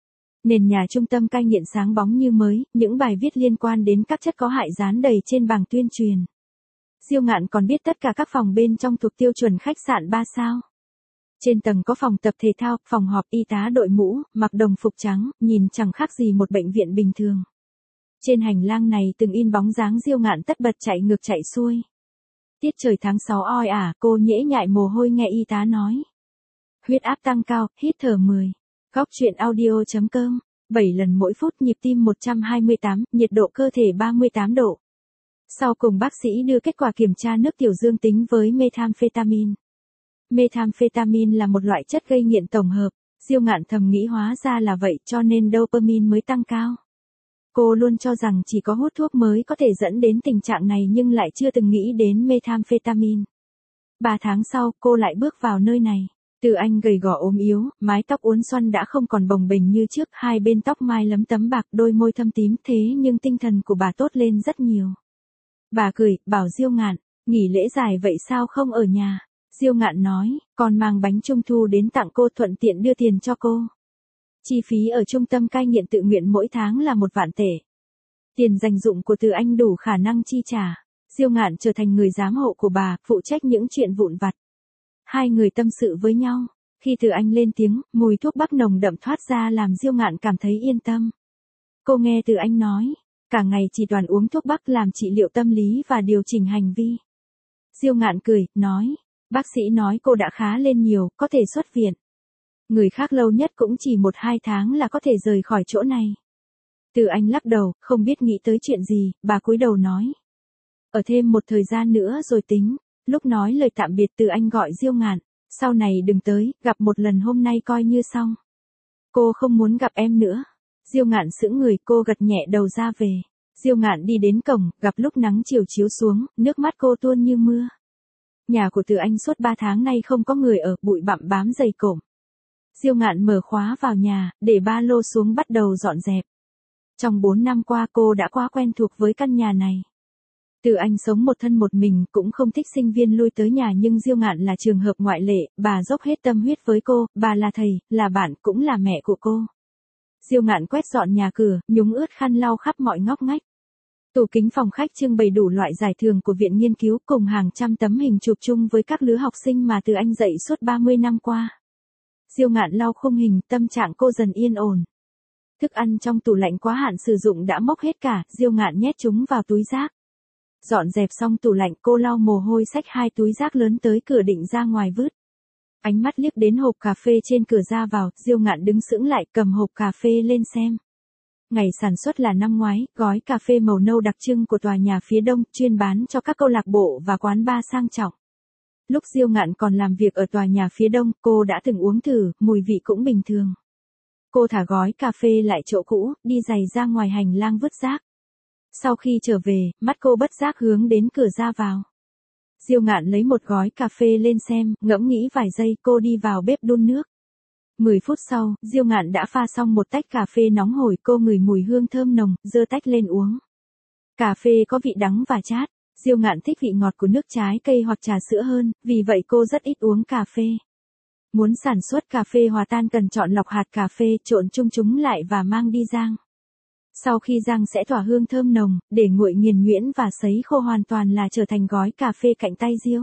Nền nhà trung tâm cai nghiện sáng bóng như mới, những bài viết liên quan đến các chất có hại dán đầy trên bảng tuyên truyền. Diêu Ngạn còn biết tất cả các phòng bên trong thuộc tiêu chuẩn khách sạn ba sao. Trên tầng có phòng tập thể thao, phòng họp, y tá đội mũ, mặc đồng phục trắng, nhìn chẳng khác gì một bệnh viện bình thường. Trên hành lang này từng in bóng dáng Diêu Ngạn tất bật chạy ngược chạy xuôi. Tiết trời tháng sáu oi ả, cô nhễ nhại mồ hôi nghe y tá nói. Huyết áp tăng cao, hít thở mười. Góc chuyện audio chấm com, bảy lần mỗi phút, nhịp tim một trăm hai mươi tám, nhiệt độ cơ thể ba mươi tám độ. Sau cùng bác sĩ đưa kết quả kiểm tra nước tiểu dương tính với methamphetamine. Methamphetamine là một loại chất gây nghiện tổng hợp. Diêu Ngạn thầm nghĩ hóa ra là vậy cho nên dopamine mới tăng cao. Cô luôn cho rằng chỉ có hút thuốc mới có thể dẫn đến tình trạng này nhưng lại chưa từng nghĩ đến methamphetamine. Ba tháng sau, cô lại bước vào nơi này. Từ anh gầy gò ốm yếu, mái tóc uốn xoăn đã không còn bồng bềnh như trước, hai bên tóc mai lấm tấm bạc, đôi môi thâm tím, thế nhưng tinh thần của bà tốt lên rất nhiều. Bà cười, bảo Diêu Ngạn, nghỉ lễ dài vậy sao không ở nhà? Diêu Ngạn nói, con mang bánh trung thu đến tặng cô, thuận tiện đưa tiền cho cô. Chi phí ở trung tâm cai nghiện tự nguyện mỗi tháng là một vạn tệ. Tiền dành dụng của Từ Anh đủ khả năng chi trả. Diêu Ngạn trở thành người giám hộ của bà, phụ trách những chuyện vụn vặt. Hai người tâm sự với nhau. Khi Từ Anh lên tiếng, mùi thuốc bắc nồng đậm thoát ra làm Diêu Ngạn cảm thấy yên tâm. Cô nghe Từ Anh nói, cả ngày chỉ toàn uống thuốc bắc làm trị liệu tâm lý và điều chỉnh hành vi. Diêu Ngạn cười, nói, bác sĩ nói cô đã khá lên nhiều, có thể xuất viện. Người khác lâu nhất cũng chỉ một hai tháng là có thể rời khỏi chỗ này. Từ Anh lắc đầu, không biết nghĩ tới chuyện gì, bà cúi đầu nói. Ở thêm một thời gian nữa rồi tính. Lúc nói lời tạm biệt Từ Anh gọi Diêu Ngạn, sau này đừng tới, gặp một lần hôm nay coi như xong. Cô không muốn gặp em nữa. Diêu Ngạn sững người, cô gật nhẹ đầu ra về. Diêu Ngạn đi đến cổng, gặp lúc nắng chiều chiếu xuống, nước mắt cô tuôn như mưa. Nhà của Từ Anh suốt ba tháng nay không có người ở, bụi bặm bám dày cộm. Diêu Ngạn mở khóa vào nhà, để ba lô xuống bắt đầu dọn dẹp. Trong bốn năm qua cô đã quá quen thuộc với căn nhà này. Từ Anh sống một thân một mình, cũng không thích sinh viên lui tới nhà, nhưng Diêu Ngạn là trường hợp ngoại lệ, bà dốc hết tâm huyết với cô, bà là thầy, là bạn, cũng là mẹ của cô. Diêu Ngạn quét dọn nhà cửa, nhúng ướt khăn lau khắp mọi ngóc ngách. Tủ kính phòng khách trưng bày đủ loại giải thưởng của viện nghiên cứu cùng hàng trăm tấm hình chụp chung với các lứa học sinh mà Từ Anh dạy suốt ba mươi năm qua. Diêu Ngạn lau khung hình, tâm trạng cô dần yên ổn. Thức ăn trong tủ lạnh quá hạn sử dụng đã mốc hết cả, Diêu Ngạn nhét chúng vào túi rác. Dọn dẹp xong tủ lạnh, cô lau mồ hôi xách hai túi rác lớn tới cửa định ra ngoài vứt. Ánh mắt liếc đến hộp cà phê trên cửa ra vào, Diêu Ngạn đứng sững lại, cầm hộp cà phê lên xem. Ngày sản xuất là năm ngoái, gói cà phê màu nâu đặc trưng của tòa nhà phía đông, chuyên bán cho các câu lạc bộ và quán bar sang trọng. Lúc Diêu Ngạn còn làm việc ở tòa nhà phía đông, cô đã từng uống thử, mùi vị cũng bình thường. Cô thả gói cà phê lại chỗ cũ, đi giày ra ngoài hành lang vứt rác. Sau khi trở về, mắt cô bất giác hướng đến cửa ra vào. Diêu Ngạn lấy một gói cà phê lên xem, ngẫm nghĩ vài giây, cô đi vào bếp đun nước. mười phút sau, Diêu Ngạn đã pha xong một tách cà phê nóng hổi, cô ngửi mùi hương thơm nồng, giơ tách lên uống. Cà phê có vị đắng và chát, Diêu Ngạn thích vị ngọt của nước trái cây hoặc trà sữa hơn, vì vậy cô rất ít uống cà phê. Muốn sản xuất cà phê hòa tan cần chọn lọc hạt cà phê, trộn chung chúng lại và mang đi rang. Sau khi rang sẽ tỏa hương thơm nồng, để nguội nghiền nhuyễn và sấy khô hoàn toàn là trở thành gói cà phê cạnh tay Diêu.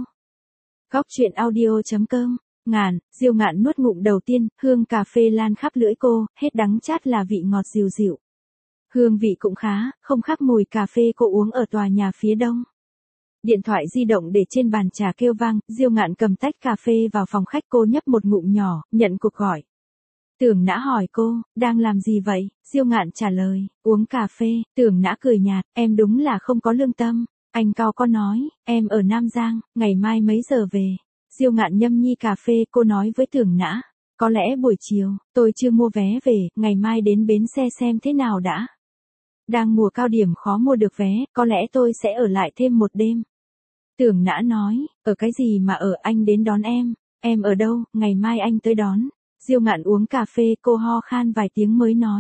Góc truyện audio chấm com. Ngạn, Diêu Ngạn nuốt ngụm đầu tiên, hương cà phê lan khắp lưỡi cô, hết đắng chát là vị ngọt dịu dịu. Hương vị cũng khá, không khác mùi cà phê cô uống ở tòa nhà phía đông. Điện thoại di động để trên bàn trà kêu vang, Diêu Ngạn cầm tách cà phê vào phòng khách, cô nhấp một ngụm nhỏ, nhận cuộc gọi. Tưởng Nã hỏi cô, đang làm gì vậy? Diêu Ngạn trả lời, uống cà phê. Tưởng Nã cười nhạt, em đúng là không có lương tâm. Anh cao có nói, em ở Nam Giang, ngày mai mấy giờ về? Diêu Ngạn nhâm nhi cà phê, cô nói với Tưởng Nã, có lẽ buổi chiều, tôi chưa mua vé về, ngày mai đến bến xe xem thế nào đã. Đang mùa cao điểm khó mua được vé, có lẽ tôi sẽ ở lại thêm một đêm. Tưởng Nã nói, ở cái gì mà ở, anh đến đón em. Em ở đâu, ngày mai anh tới đón. Diêu Ngạn uống cà phê, cô ho khan vài tiếng mới nói.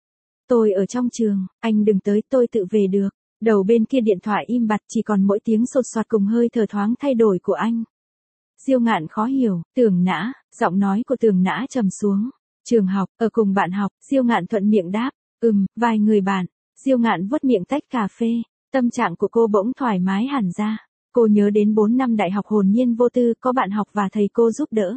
Tôi ở trong trường, anh đừng tới, tôi tự về được. Đầu bên kia điện thoại im bặt, chỉ còn mỗi tiếng sột soạt cùng hơi thở thoáng thay đổi của anh. Diêu Ngạn khó hiểu, Tưởng Nã, giọng nói của Tưởng Nã trầm xuống. Trường học, ở cùng bạn học, Diêu Ngạn thuận miệng đáp, ừm, vài người bạn. Diêu Ngạn vuốt miệng tách cà phê, tâm trạng của cô bỗng thoải mái hẳn ra. Cô nhớ đến bốn năm đại học hồn nhiên vô tư, có bạn học và thầy cô giúp đỡ.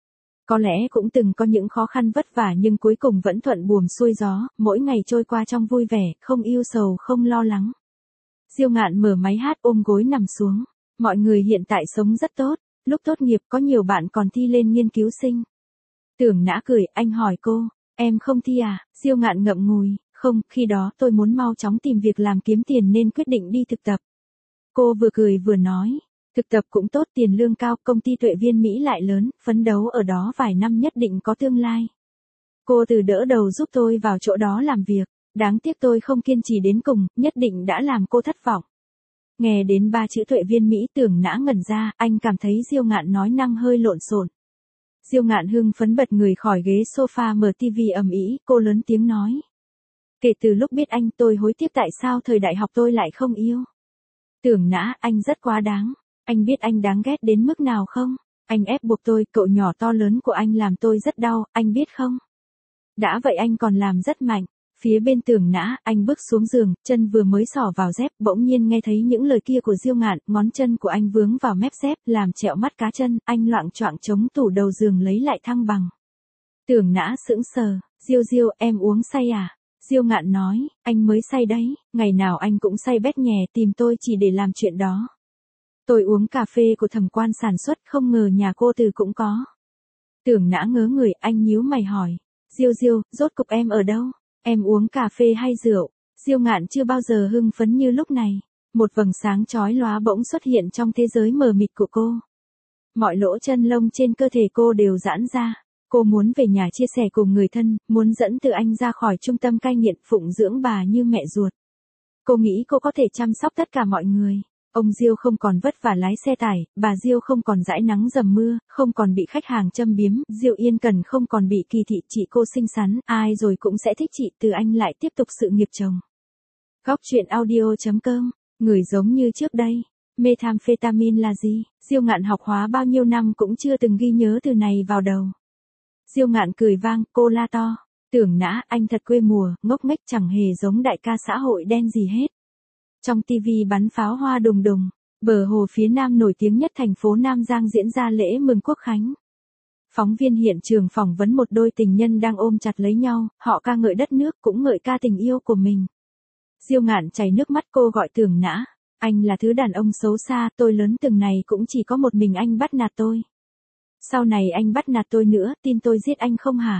Có lẽ cũng từng có những khó khăn vất vả nhưng cuối cùng vẫn thuận buồm xuôi gió, mỗi ngày trôi qua trong vui vẻ, không ưu sầu, không lo lắng. Diêu Ngạn mở máy hát, ôm gối nằm xuống. Mọi người hiện tại sống rất tốt, lúc tốt nghiệp có nhiều bạn còn thi lên nghiên cứu sinh. Tưởng Nã cười, anh hỏi cô, em không thi à? Diêu Ngạn ngậm ngùi, không, khi đó tôi muốn mau chóng tìm việc làm kiếm tiền nên quyết định đi thực tập. Cô vừa cười vừa nói, thực tập cũng tốt, tiền lương cao, công ty Tuệ Viên Mỹ lại lớn, phấn đấu ở đó vài năm nhất định có tương lai. Cô từ đỡ đầu giúp tôi vào chỗ đó làm việc, đáng tiếc tôi không kiên trì đến cùng, nhất định đã làm cô thất vọng. Nghe đến ba chữ Tuệ Viên Mỹ, Tưởng Nã ngẩn ra, anh cảm thấy Diêu Ngạn nói năng hơi lộn xộn. Diêu Ngạn hưng phấn bật người khỏi ghế sofa, mở tivi ầm ĩ, cô lớn tiếng nói. Kể từ lúc biết anh, tôi hối tiếc tại sao thời đại học tôi lại không yêu. Tưởng Nã, anh rất quá đáng. Anh biết anh đáng ghét đến mức nào không? Anh ép buộc tôi, cậu nhỏ to lớn của anh làm tôi rất đau, anh biết không? Đã vậy anh còn làm rất mạnh. Phía bên Tưởng Nã, anh bước xuống giường, chân vừa mới xỏ vào dép, bỗng nhiên nghe thấy những lời kia của Diêu Ngạn, ngón chân của anh vướng vào mép dép, làm trẹo mắt cá chân, anh loạng choạng chống tủ đầu giường lấy lại thăng bằng. Tưởng Nã sững sờ, Diêu Diêu, em uống say à? Diêu Ngạn nói, anh mới say đấy, ngày nào anh cũng say bét nhè, tìm tôi chỉ để làm chuyện đó. Tôi uống cà phê của Thẩm Quan sản xuất, không ngờ nhà cô Từ cũng có. Tưởng Nã ngớ người, anh nhíu mày hỏi, Diêu Diêu, rốt cục em ở đâu? Em uống cà phê hay rượu? Diêu Ngạn chưa bao giờ hưng phấn như lúc này. Một vầng sáng chói lóa bỗng xuất hiện trong thế giới mờ mịt của cô. Mọi lỗ chân lông trên cơ thể cô đều giãn ra. Cô muốn về nhà chia sẻ cùng người thân, muốn dẫn Từ Anh ra khỏi trung tâm cai nghiện, phụng dưỡng bà như mẹ ruột. Cô nghĩ cô có thể chăm sóc tất cả mọi người. Ông Diêu không còn vất vả lái xe tải, bà Diêu không còn dãi nắng dầm mưa, không còn bị khách hàng châm biếm, Diêu Yên Cần không còn bị kỳ thị, chị cô xinh xắn, ai rồi cũng sẽ thích chị. Từ Anh lại tiếp tục sự nghiệp chồng. Góc truyện audio chấm com, người giống như trước đây. Methamphetamine là gì? Diêu Ngạn học hóa bao nhiêu năm cũng chưa từng ghi nhớ từ này vào đầu. Diêu Ngạn cười vang, cô la to. Tưởng Nã, anh thật quê mùa, ngốc nghếch, chẳng hề giống đại ca xã hội đen gì hết. Trong tivi bắn pháo hoa đùng đùng, bờ hồ phía nam nổi tiếng nhất thành phố Nam Giang diễn ra lễ mừng quốc khánh. Phóng viên hiện trường phỏng vấn một đôi tình nhân đang ôm chặt lấy nhau, họ ca ngợi đất nước cũng ngợi ca tình yêu của mình. Diêu Ngạn chảy nước mắt, cô gọi Tưởng Nã, anh là thứ đàn ông xấu xa, tôi lớn từng này cũng chỉ có một mình anh bắt nạt tôi. Sau này anh bắt nạt tôi nữa, tin tôi giết anh không hả?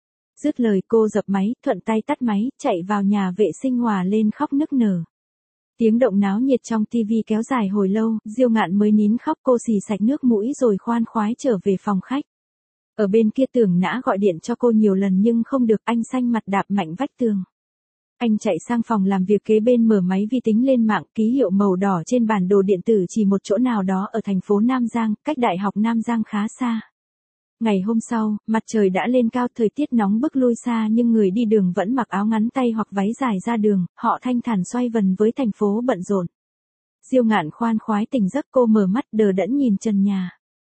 Dứt lời cô dập máy, thuận tay tắt máy, chạy vào nhà vệ sinh hòa lên khóc nức nở. Tiếng động náo nhiệt trong tivi kéo dài hồi lâu, Diêu Ngạn mới nín khóc, cô xì sạch nước mũi rồi khoan khoái trở về phòng khách. Ở bên kia Tưởng Nã gọi điện cho cô nhiều lần nhưng không được, anh xanh mặt đạp mạnh vách tường. Anh chạy sang phòng làm việc kế bên mở máy vi tính lên mạng, ký hiệu màu đỏ trên bản đồ điện tử chỉ một chỗ nào đó ở thành phố Nam Giang, cách Đại học Nam Giang khá xa. Ngày hôm sau, mặt trời đã lên cao, thời tiết nóng bức lui xa nhưng người đi đường vẫn mặc áo ngắn tay hoặc váy dài ra đường, họ thanh thản xoay vần với thành phố bận rộn. Diêu Ngạn khoan khoái tỉnh giấc, cô mở mắt đờ đẫn nhìn trần nhà.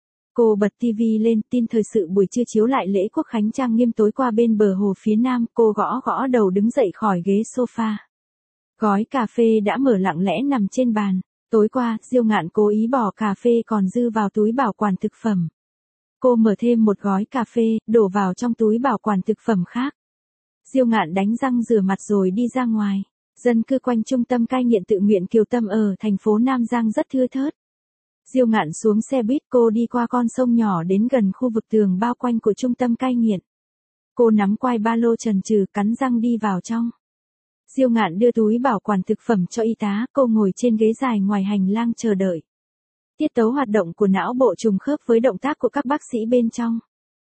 Cô bật tivi lên, tin thời sự buổi trưa chiếu lại lễ quốc khánh trang nghiêm tối qua bên bờ hồ phía nam, cô gõ gõ đầu đứng dậy khỏi ghế sofa. Gói cà phê đã mở lặng lẽ nằm trên bàn. Tối qua, Diêu Ngạn cố ý bỏ cà phê còn dư vào túi bảo quản thực phẩm. Cô mở thêm một gói cà phê, đổ vào trong túi bảo quản thực phẩm khác. Diêu Ngạn đánh răng rửa mặt rồi đi ra ngoài. Dân cư quanh trung tâm cai nghiện tự nguyện Kiều Tâm ở thành phố Nam Giang rất thưa thớt. Diêu Ngạn xuống xe buýt, cô đi qua con sông nhỏ đến gần khu vực tường bao quanh của trung tâm cai nghiện. Cô nắm quai ba lô trần trừ, cắn răng đi vào trong. Diêu Ngạn đưa túi bảo quản thực phẩm cho y tá, cô ngồi trên ghế dài ngoài hành lang chờ đợi. Tiết tấu hoạt động của não bộ trùng khớp với động tác của các bác sĩ bên trong.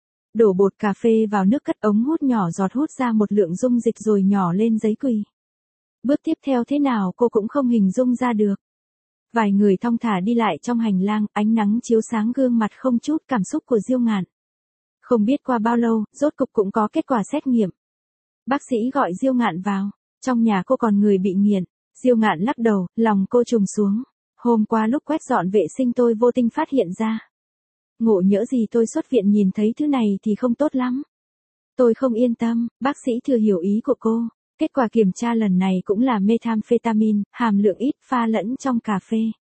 Đổ bột cà phê vào nước, cất ống hút nhỏ giọt hút ra một lượng dung dịch rồi nhỏ lên giấy quỳ. Bước tiếp theo thế nào cô cũng không hình dung ra được. Vài người thong thả đi lại trong hành lang, ánh nắng chiếu sáng gương mặt không chút cảm xúc của Diêu Ngạn. Không biết qua bao lâu, rốt cục cũng có kết quả xét nghiệm. Bác sĩ gọi Diêu Ngạn vào, trong nhà cô còn người bị nghiện. Diêu Ngạn lắc đầu, lòng cô trùng xuống. Hôm qua lúc quét dọn vệ sinh tôi vô tình phát hiện ra. Ngộ nhỡ gì tôi xuất viện nhìn thấy thứ này thì không tốt lắm. Tôi không yên tâm, bác sĩ thừa hiểu ý của cô. Kết quả kiểm tra lần này cũng là methamphetamine, hàm lượng ít, pha lẫn trong cà phê.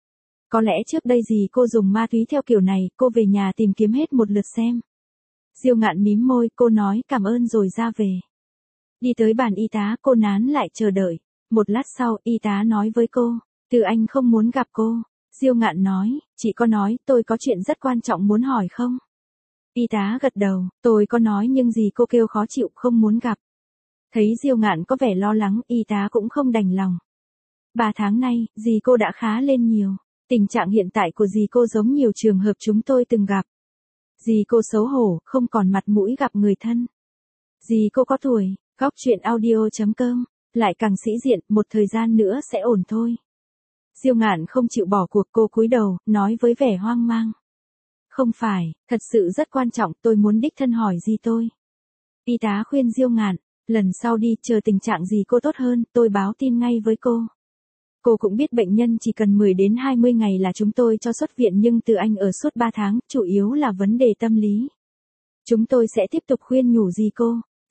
Có lẽ trước đây gì cô dùng ma túy theo kiểu này, cô về nhà tìm kiếm hết một lượt xem. Diêu Ngạn mím môi, cô nói cảm ơn rồi ra về. Đi tới bàn y tá, cô nán lại chờ đợi. Một lát sau, y tá nói với cô, Từ Anh không muốn gặp cô. Diêu Ngạn nói, chị có nói tôi có chuyện rất quan trọng muốn hỏi không? Y tá gật đầu, tôi có nói nhưng gì cô kêu khó chịu không muốn gặp. Thấy Diêu Ngạn có vẻ lo lắng, y tá cũng không đành lòng. Ba tháng nay, dì cô đã khá lên nhiều. Tình trạng hiện tại của dì cô giống nhiều trường hợp chúng tôi từng gặp. Dì cô xấu hổ, không còn mặt mũi gặp người thân. Dì cô có tuổi, góc truyện audio chấm com, lại càng sĩ diện, một thời gian nữa sẽ ổn thôi. Diêu Ngạn không chịu bỏ cuộc, cô cúi đầu, nói với vẻ hoang mang. Không phải, thật sự rất quan trọng, tôi muốn đích thân hỏi dì tôi. Y tá khuyên Diêu Ngạn, lần sau đi, chờ tình trạng dì cô tốt hơn, tôi báo tin ngay với cô. Cô cũng biết bệnh nhân chỉ cần mười đến hai mươi ngày là chúng tôi cho xuất viện nhưng Từ Anh ở suốt ba tháng, chủ yếu là vấn đề tâm lý. Chúng tôi sẽ tiếp tục khuyên nhủ dì cô.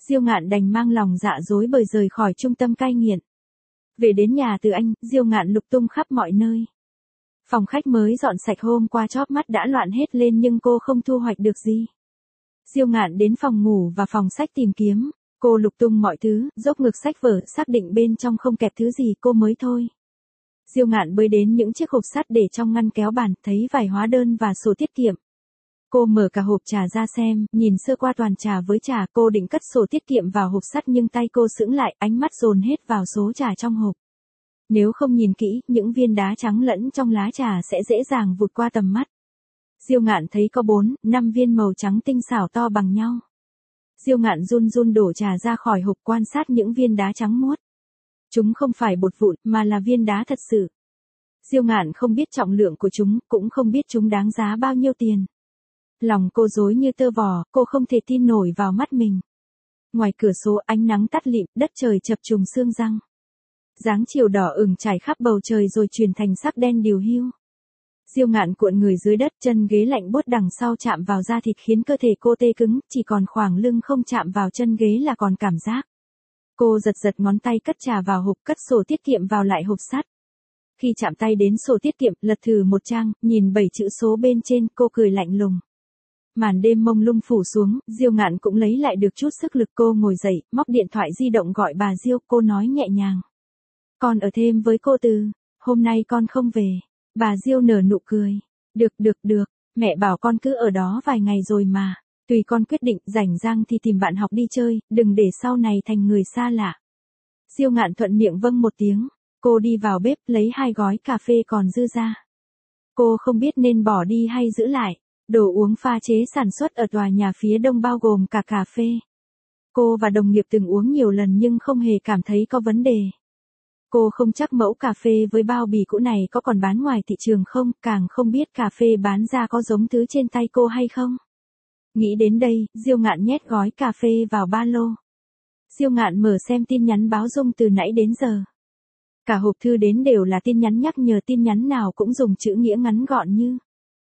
Diêu Ngạn đành mang lòng dạ dối bời rời khỏi trung tâm cai nghiện. Về đến nhà Từ Anh, Diêu Ngạn lục tung khắp mọi nơi. Phòng khách mới dọn sạch hôm qua chóp mắt đã loạn hết lên nhưng cô không thu hoạch được gì. Diêu Ngạn đến phòng ngủ và phòng sách tìm kiếm. Cô lục tung mọi thứ, dốc ngực sách vở, xác định bên trong không kẹp thứ gì cô mới thôi. Diêu Ngạn bơi đến những chiếc hộp sắt để trong ngăn kéo bàn, thấy vài hóa đơn và sổ tiết kiệm. Cô mở cả hộp trà ra xem, nhìn sơ qua toàn trà với trà, cô định cất sổ tiết kiệm vào hộp sắt nhưng tay cô sững lại, ánh mắt dồn hết vào số trà trong hộp. Nếu không nhìn kỹ, những viên đá trắng lẫn trong lá trà sẽ dễ dàng vụt qua tầm mắt. Diêu Ngạn thấy có bốn, năm viên màu trắng tinh xảo to bằng nhau. Diêu Ngạn run run đổ trà ra khỏi hộp quan sát những viên đá trắng muốt. Chúng không phải bột vụn mà là viên đá thật sự. Diêu Ngạn không biết trọng lượng của chúng, cũng không biết chúng đáng giá bao nhiêu tiền. Lòng cô rối như tơ vò, cô không thể tin nổi vào mắt mình. Ngoài cửa sổ ánh nắng tắt lịm, đất trời chập trùng sương răng. Dáng chiều đỏ ửng trải khắp bầu trời rồi chuyển thành sắc đen điều hiu. Diêu Ngạn cuộn người dưới đất, chân ghế lạnh buốt đằng sau chạm vào da thịt khiến cơ thể cô tê cứng, chỉ còn khoảng lưng không chạm vào chân ghế là còn cảm giác. Cô giật giật ngón tay cất trà vào hộp, cất sổ tiết kiệm vào lại hộp sắt. Khi chạm tay đến sổ tiết kiệm, lật thử một trang, nhìn bảy chữ số bên trên, cô cười lạnh lùng. Màn đêm mông lung phủ xuống, Diêu Ngạn cũng lấy lại được chút sức lực, cô ngồi dậy, móc điện thoại di động gọi bà Diêu, cô nói nhẹ nhàng. Con ở thêm với cô Từ, hôm nay con không về. Bà Diêu nở nụ cười. Được được được, mẹ bảo con cứ ở đó vài ngày rồi mà. Tùy con quyết định, rảnh rang thì tìm bạn học đi chơi, đừng để sau này thành người xa lạ. Diêu Ngạn thuận miệng vâng một tiếng. Cô đi vào bếp lấy hai gói cà phê còn dư ra. Cô không biết nên bỏ đi hay giữ lại. Đồ uống pha chế sản xuất ở tòa nhà phía đông bao gồm cả cà phê. Cô và đồng nghiệp từng uống nhiều lần nhưng không hề cảm thấy có vấn đề. Cô không chắc mẫu cà phê với bao bì cũ này có còn bán ngoài thị trường không, càng không biết cà phê bán ra có giống thứ trên tay cô hay không. Nghĩ đến đây, Diêu Ngạn nhét gói cà phê vào ba lô. Diêu Ngạn mở xem tin nhắn báo rung từ nãy đến giờ. Cả hộp thư đến đều là tin nhắn nhắc nhở, tin nhắn nào cũng dùng chữ nghĩa ngắn gọn như.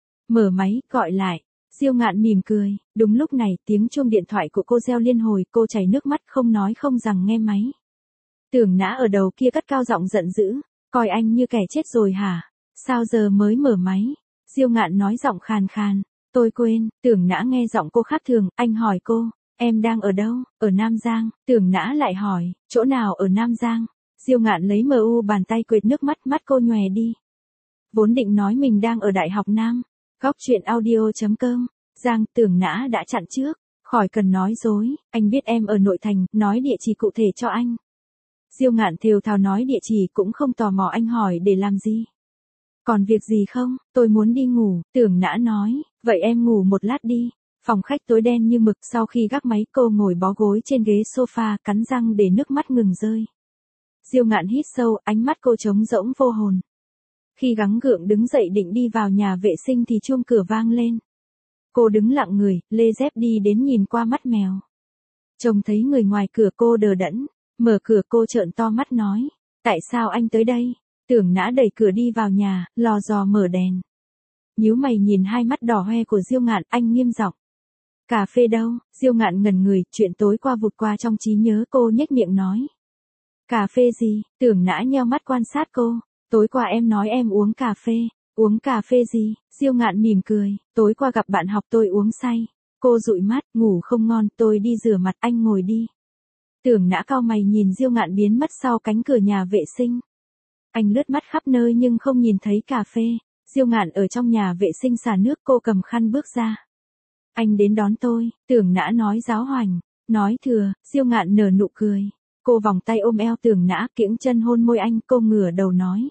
Mở máy, gọi lại. Diêu Ngạn mỉm cười, đúng lúc này tiếng chuông điện thoại của cô reo liên hồi, cô chảy nước mắt không nói không rằng nghe máy. Tưởng Nã ở đầu kia cất cao giọng giận dữ, coi anh như kẻ chết rồi hả? Sao giờ mới mở máy? Diêu Ngạn nói giọng khàn khàn, tôi quên. Tưởng Nã nghe giọng cô khác thường, anh hỏi cô, em đang ở đâu? Ở Nam Giang. Tưởng Nã lại hỏi, chỗ nào ở Nam Giang? Diêu Ngạn lấy mờ u bàn tay quệt nước mắt, mắt cô nhòe đi. Vốn định nói mình đang ở Đại học Nam. Góc chuyện audio chấm com. Giang, Tưởng Nã đã chặn trước, khỏi cần nói dối, anh biết em ở nội thành, nói địa chỉ cụ thể cho anh. Diêu Ngạn thều thào nói địa chỉ, cũng không tò mò anh hỏi để làm gì. Còn việc gì không? Tôi muốn đi ngủ. Tưởng Nã nói, vậy em ngủ một lát đi. Phòng khách tối đen như mực, sau khi gác máy cô ngồi bó gối trên ghế sofa, cắn răng để nước mắt ngừng rơi. Diêu Ngạn hít sâu, ánh mắt cô trống rỗng vô hồn. Khi gắng gượng đứng dậy định đi vào nhà vệ sinh thì chuông cửa vang lên. Cô đứng lặng người, lê dép đi đến nhìn qua mắt mèo. Trông thấy người ngoài cửa cô đờ đẫn, mở cửa cô trợn to mắt nói, tại sao anh tới đây? Tưởng Nã đẩy cửa đi vào nhà, lò dò mở đèn. Nhíu mày nhìn hai mắt đỏ hoe của Diêu Ngạn, anh nghiêm giọng. Cà phê đâu? Diêu Ngạn ngẩn người, chuyện tối qua vụt qua trong trí nhớ, cô nhếch miệng nói. Cà phê gì? Tưởng Nã nheo mắt quan sát cô. Tối qua em nói em uống cà phê. Uống cà phê gì? Diêu Ngạn mỉm cười. Tối qua gặp bạn học tôi uống say. Cô dụi mắt, ngủ không ngon, tôi đi rửa mặt, anh ngồi đi. Tưởng Nã cau mày nhìn Diêu Ngạn biến mất sau cánh cửa nhà vệ sinh. Anh lướt mắt khắp nơi nhưng không nhìn thấy cà phê. Diêu Ngạn ở trong nhà vệ sinh xả nước, cô cầm khăn bước ra. Anh đến đón tôi, Tưởng Nã nói giáo hoành. Nói thừa, Diêu Ngạn nở nụ cười. Cô vòng tay ôm eo Tưởng Nã, kiễng chân hôn môi anh, cô ngửa đầu nói.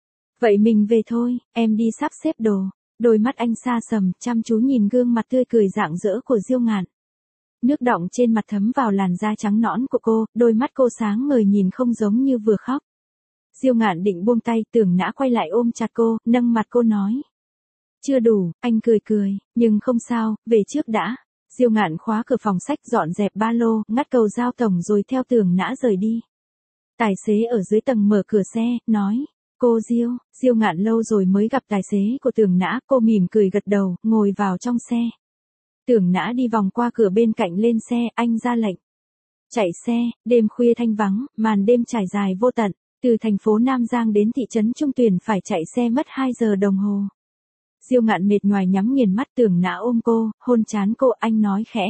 Vậy mình về thôi, em đi sắp xếp đồ. Đôi mắt anh xa sầm, chăm chú nhìn gương mặt tươi cười rạng rỡ của Diêu Ngạn. Nước đọng trên mặt thấm vào làn da trắng nõn của cô, đôi mắt cô sáng ngời nhìn không giống như vừa khóc. Diêu Ngạn định buông tay, Tưởng Nã quay lại ôm chặt cô, nâng mặt cô nói. Chưa đủ, anh cười cười, nhưng không sao, về trước đã. Diêu Ngạn khóa cửa phòng sách, dọn dẹp ba lô, ngắt cầu giao tổng rồi theo Tưởng Nã rời đi. Tài xế ở dưới tầng mở cửa xe, nói. Cô Diêu. Diêu Ngạn lâu rồi mới gặp tài xế của Tưởng Nã, cô mỉm cười gật đầu, ngồi vào trong xe. Tưởng Nã đi vòng qua cửa bên cạnh lên xe, anh ra lệnh. Chạy xe, đêm khuya thanh vắng, màn đêm trải dài vô tận, từ thành phố Nam Giang đến thị trấn Trung Tuyền phải chạy xe mất hai giờ đồng hồ. Diêu Ngạn mệt nhoài nhắm nghiền mắt, Tưởng Nã ôm cô, hôn trán cô, anh nói khẽ.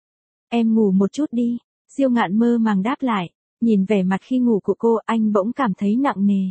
Em ngủ một chút đi. Diêu Ngạn mơ màng đáp lại, nhìn vẻ mặt khi ngủ của cô, anh bỗng cảm thấy nặng nề.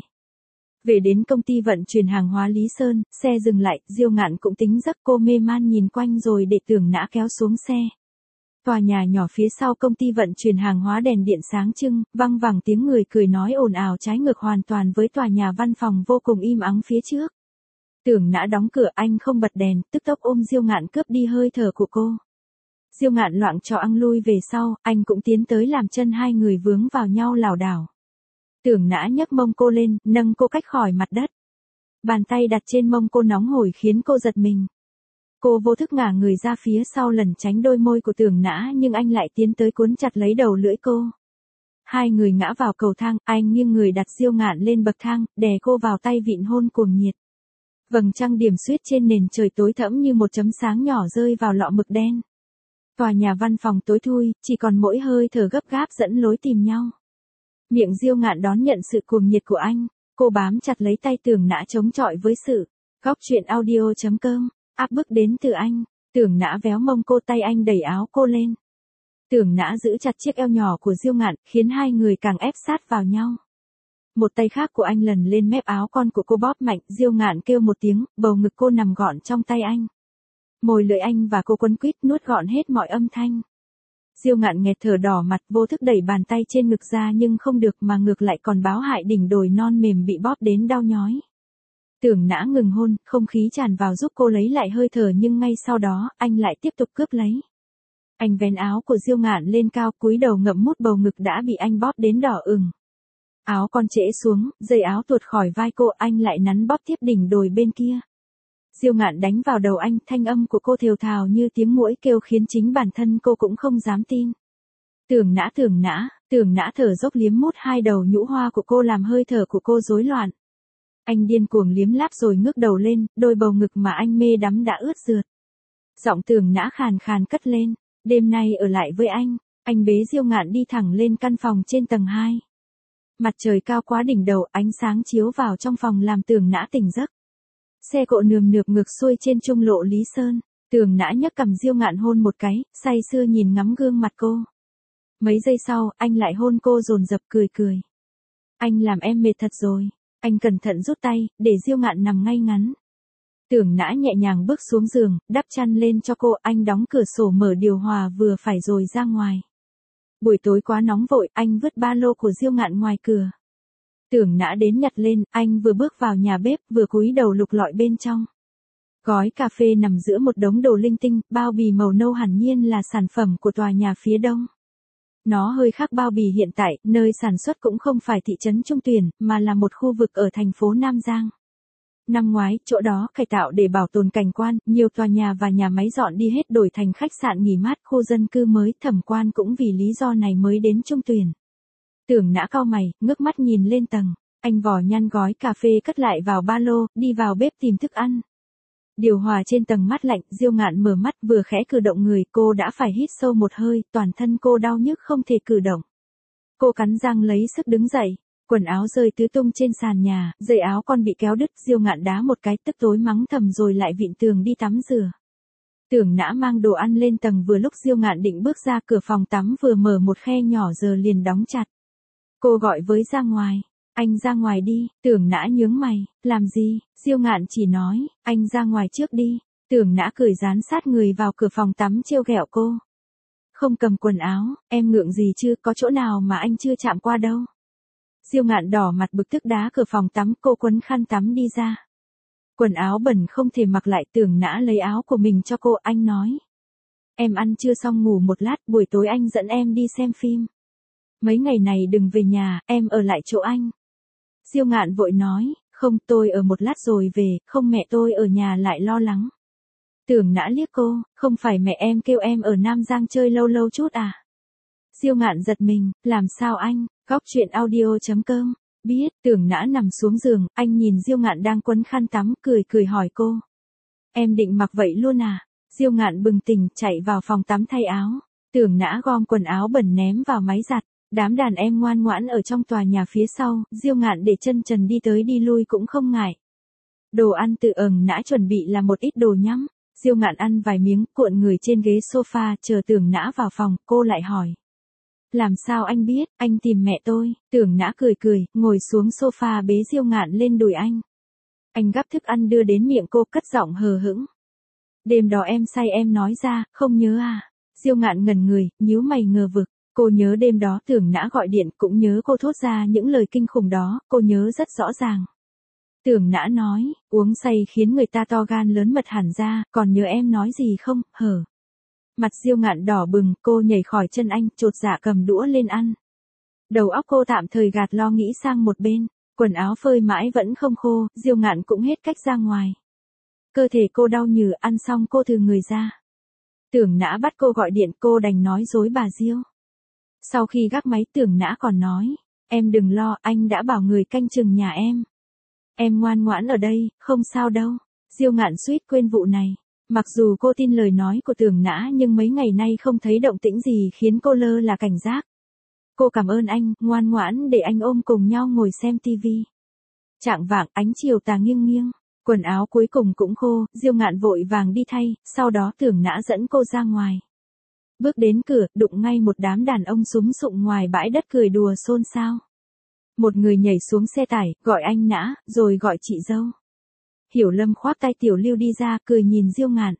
Về đến công ty vận chuyển hàng hóa Lý Sơn, xe dừng lại, Diêu Ngạn cũng tính giấc, cô mê man nhìn quanh rồi để Tưởng Nã kéo xuống xe. Tòa nhà nhỏ phía sau công ty vận chuyển hàng hóa đèn điện sáng trưng, văng vẳng tiếng người cười nói ồn ào trái ngược hoàn toàn với tòa nhà văn phòng vô cùng im ắng phía trước. Tưởng Nã đóng cửa, anh không bật đèn, tức tốc ôm Diêu Ngạn cướp đi hơi thở của cô. Diêu Ngạn loạng choạng lui về sau, anh cũng tiến tới làm chân hai người vướng vào nhau lảo đảo. Tưởng Nã nhấc mông cô lên, nâng cô cách khỏi mặt đất. Bàn tay đặt trên mông cô nóng hổi khiến cô giật mình. Cô vô thức ngả người ra phía sau lẩn tránh đôi môi của Tưởng Nã, nhưng anh lại tiến tới cuốn chặt lấy đầu lưỡi cô. Hai người ngã vào cầu thang, anh nghiêng người đặt Diêu Ngạn lên bậc thang, đè cô vào tay vịn hôn cuồng nhiệt. Vầng trăng điểm xuyết trên nền trời tối thẫm như một chấm sáng nhỏ rơi vào lọ mực đen. Tòa nhà văn phòng tối thui, chỉ còn mỗi hơi thở gấp gáp dẫn lối tìm nhau. Miệng Diêu Ngạn đón nhận sự cuồng nhiệt của anh, cô bám chặt lấy tay Tưởng Nã chống chọi với sự. Góc truyện audio chấm com, áp bức đến từ anh. Tưởng Nã véo mông cô, tay anh đẩy áo cô lên. Tưởng Nã giữ chặt chiếc eo nhỏ của Diêu Ngạn, khiến hai người càng ép sát vào nhau. Một tay khác của anh lần lên mép áo con của cô bóp mạnh, Diêu Ngạn kêu một tiếng, bầu ngực cô nằm gọn trong tay anh. Môi lưỡi anh và cô quấn quýt nuốt gọn hết mọi âm thanh. Diêu Ngạn nghẹt thở đỏ mặt, vô thức đẩy bàn tay trên ngực ra nhưng không được, mà ngược lại còn báo hại đỉnh đồi non mềm bị bóp đến đau nhói. Tưởng Nã ngừng hôn, không khí tràn vào giúp cô lấy lại hơi thở, nhưng ngay sau đó, anh lại tiếp tục cướp lấy. Anh vén áo của Diêu Ngạn lên cao, cúi đầu ngậm mút bầu ngực đã bị anh bóp đến đỏ ửng. Áo con trễ xuống, dây áo tuột khỏi vai cô, anh lại nắn bóp tiếp đỉnh đồi bên kia. Diêu Ngạn đánh vào đầu anh, thanh âm của cô thều thào như tiếng muỗi kêu khiến chính bản thân cô cũng không dám tin. Tưởng Nã, Tưởng Nã, Tưởng Nã thở dốc liếm mút hai đầu nhũ hoa của cô làm hơi thở của cô rối loạn. Anh điên cuồng liếm láp rồi ngước đầu lên, đôi bầu ngực mà anh mê đắm đã ướt rượt. Giọng Tưởng Nã khàn khàn cất lên, đêm nay ở lại với anh. Anh bế Diêu Ngạn đi thẳng lên căn phòng trên tầng hai. Mặt trời cao quá đỉnh đầu, ánh sáng chiếu vào trong phòng làm Tưởng Nã tỉnh giấc. Xe cộ nườm nượp ngược xuôi trên trung lộ Lý Sơn, Tưởng Nã nhấc cằm Diêu Ngạn hôn một cái, say sưa nhìn ngắm gương mặt cô. Mấy giây sau, anh lại hôn cô dồn dập, cười cười. Anh làm em mệt thật rồi. Anh cẩn thận rút tay, để Diêu Ngạn nằm ngay ngắn. Tưởng Nã nhẹ nhàng bước xuống giường, đắp chăn lên cho cô, anh đóng cửa sổ mở điều hòa vừa phải rồi ra ngoài. Buổi tối quá nóng vội, anh vứt ba lô của Diêu Ngạn ngoài cửa. Tưởng Nã đến nhặt lên, anh vừa bước vào nhà bếp, vừa cúi đầu lục lọi bên trong. Gói cà phê nằm giữa một đống đồ linh tinh, bao bì màu nâu hẳn nhiên là sản phẩm của tòa nhà phía đông. Nó hơi khác bao bì hiện tại, nơi sản xuất cũng không phải thị trấn Trung Tuyền, mà là một khu vực ở thành phố Nam Giang. Năm ngoái, chỗ đó cải tạo để bảo tồn cảnh quan, nhiều tòa nhà và nhà máy dọn đi hết đổi thành khách sạn nghỉ mát, khu dân cư mới, Thẩm Quan cũng vì lý do này mới đến Trung Tuyền. Tưởng Nã cau mày, ngước mắt nhìn lên tầng, anh vò nhăn gói cà phê cất lại vào ba lô, đi vào bếp tìm thức ăn. Điều hòa trên tầng mát lạnh, Diêu Ngạn mở mắt vừa khẽ cử động người, cô đã phải hít sâu một hơi, toàn thân cô đau nhức không thể cử động. Cô cắn răng lấy sức đứng dậy, quần áo rơi tứ tung trên sàn nhà, dây áo con bị kéo đứt, Diêu Ngạn đá một cái, tức tối mắng thầm rồi lại vịn tường đi tắm rửa. Tưởng Nã mang đồ ăn lên tầng vừa lúc Diêu Ngạn định bước ra, cửa phòng tắm vừa mở một khe nhỏ giờ liền đóng chặt. Cô gọi với ra ngoài. Anh ra ngoài đi. Tưởng Nã nhướng mày. Làm gì? Diêu Ngạn chỉ nói, anh ra ngoài trước đi. Tưởng Nã cười dán sát người vào cửa phòng tắm trêu ghẹo cô. Không cầm quần áo, em ngượng gì chứ, có chỗ nào mà anh chưa chạm qua đâu. Diêu Ngạn đỏ mặt bực tức đá cửa phòng tắm, cô quấn khăn tắm đi ra. Quần áo bẩn không thể mặc lại, Tưởng Nã lấy áo của mình cho cô, anh nói. Em ăn chưa xong ngủ một lát, buổi tối anh dẫn em đi xem phim. Mấy ngày này đừng về nhà, em ở lại chỗ anh. Diêu Ngạn vội nói, không, tôi ở một lát rồi về, không mẹ tôi ở nhà lại lo lắng. Tưởng Nã liếc cô, không phải mẹ em kêu em ở Nam Giang chơi lâu lâu chút à? Diêu Ngạn giật mình, làm sao anh? Góc truyện audio chấm com. Biết, Tưởng Nã nằm xuống giường, anh nhìn Diêu Ngạn đang quấn khăn tắm, cười cười hỏi cô. Em định mặc vậy luôn à? Diêu Ngạn bừng tỉnh, chạy vào phòng tắm thay áo. Tưởng Nã gom quần áo bẩn ném vào máy giặt. Đám đàn em ngoan ngoãn ở trong tòa nhà phía sau, Diêu Ngạn để chân trần đi tới đi lui cũng không ngại. Đồ ăn tự Tưởng Nã chuẩn bị là một ít đồ nhắm. Diêu Ngạn ăn vài miếng, cuộn người trên ghế sofa, chờ Tưởng Nã vào phòng, cô lại hỏi. Làm sao anh biết, anh tìm mẹ tôi. Tưởng Nã cười cười, ngồi xuống sofa bế Diêu Ngạn lên đùi anh. Anh gắp thức ăn đưa đến miệng cô, cất giọng hờ hững. Đêm đó em say em nói ra, không nhớ à. Diêu Ngạn ngẩn người, nhíu mày ngờ vực. Cô nhớ đêm đó Tưởng Nã gọi điện, cũng nhớ cô thốt ra những lời kinh khủng đó, cô nhớ rất rõ ràng. Tưởng Nã nói, uống say khiến người ta to gan lớn mật hẳn ra, còn nhớ em nói gì không, hở. Mặt Diêu Ngạn đỏ bừng, cô nhảy khỏi chân anh, chột dạ cầm đũa lên ăn. Đầu óc cô tạm thời gạt lo nghĩ sang một bên, quần áo phơi mãi vẫn không khô, Diêu Ngạn cũng hết cách ra ngoài. Cơ thể cô đau nhừ, ăn xong cô thừ người ra. Tưởng Nã bắt cô gọi điện, cô đành nói dối bà Diêu. Sau khi gác máy Tưởng Nã còn nói, em đừng lo, anh đã bảo người canh chừng nhà em. Em ngoan ngoãn ở đây, không sao đâu. Diêu Ngạn suýt quên vụ này. Mặc dù cô tin lời nói của Tưởng Nã nhưng mấy ngày nay không thấy động tĩnh gì khiến cô lơ là cảnh giác. Cô cảm ơn anh, ngoan ngoãn để anh ôm cùng nhau ngồi xem tivi. Chạng vạng ánh chiều tà nghiêng nghiêng, quần áo cuối cùng cũng khô, Diêu Ngạn vội vàng đi thay, sau đó Tưởng Nã dẫn cô ra ngoài. Bước đến cửa, đụng ngay một đám đàn ông súm sụng ngoài bãi đất cười đùa xôn xao. Một người nhảy xuống xe tải, gọi anh Nã, rồi gọi chị dâu. Hiểu Lâm khoác tay Tiểu Lưu đi ra, cười nhìn Diêu Ngạn.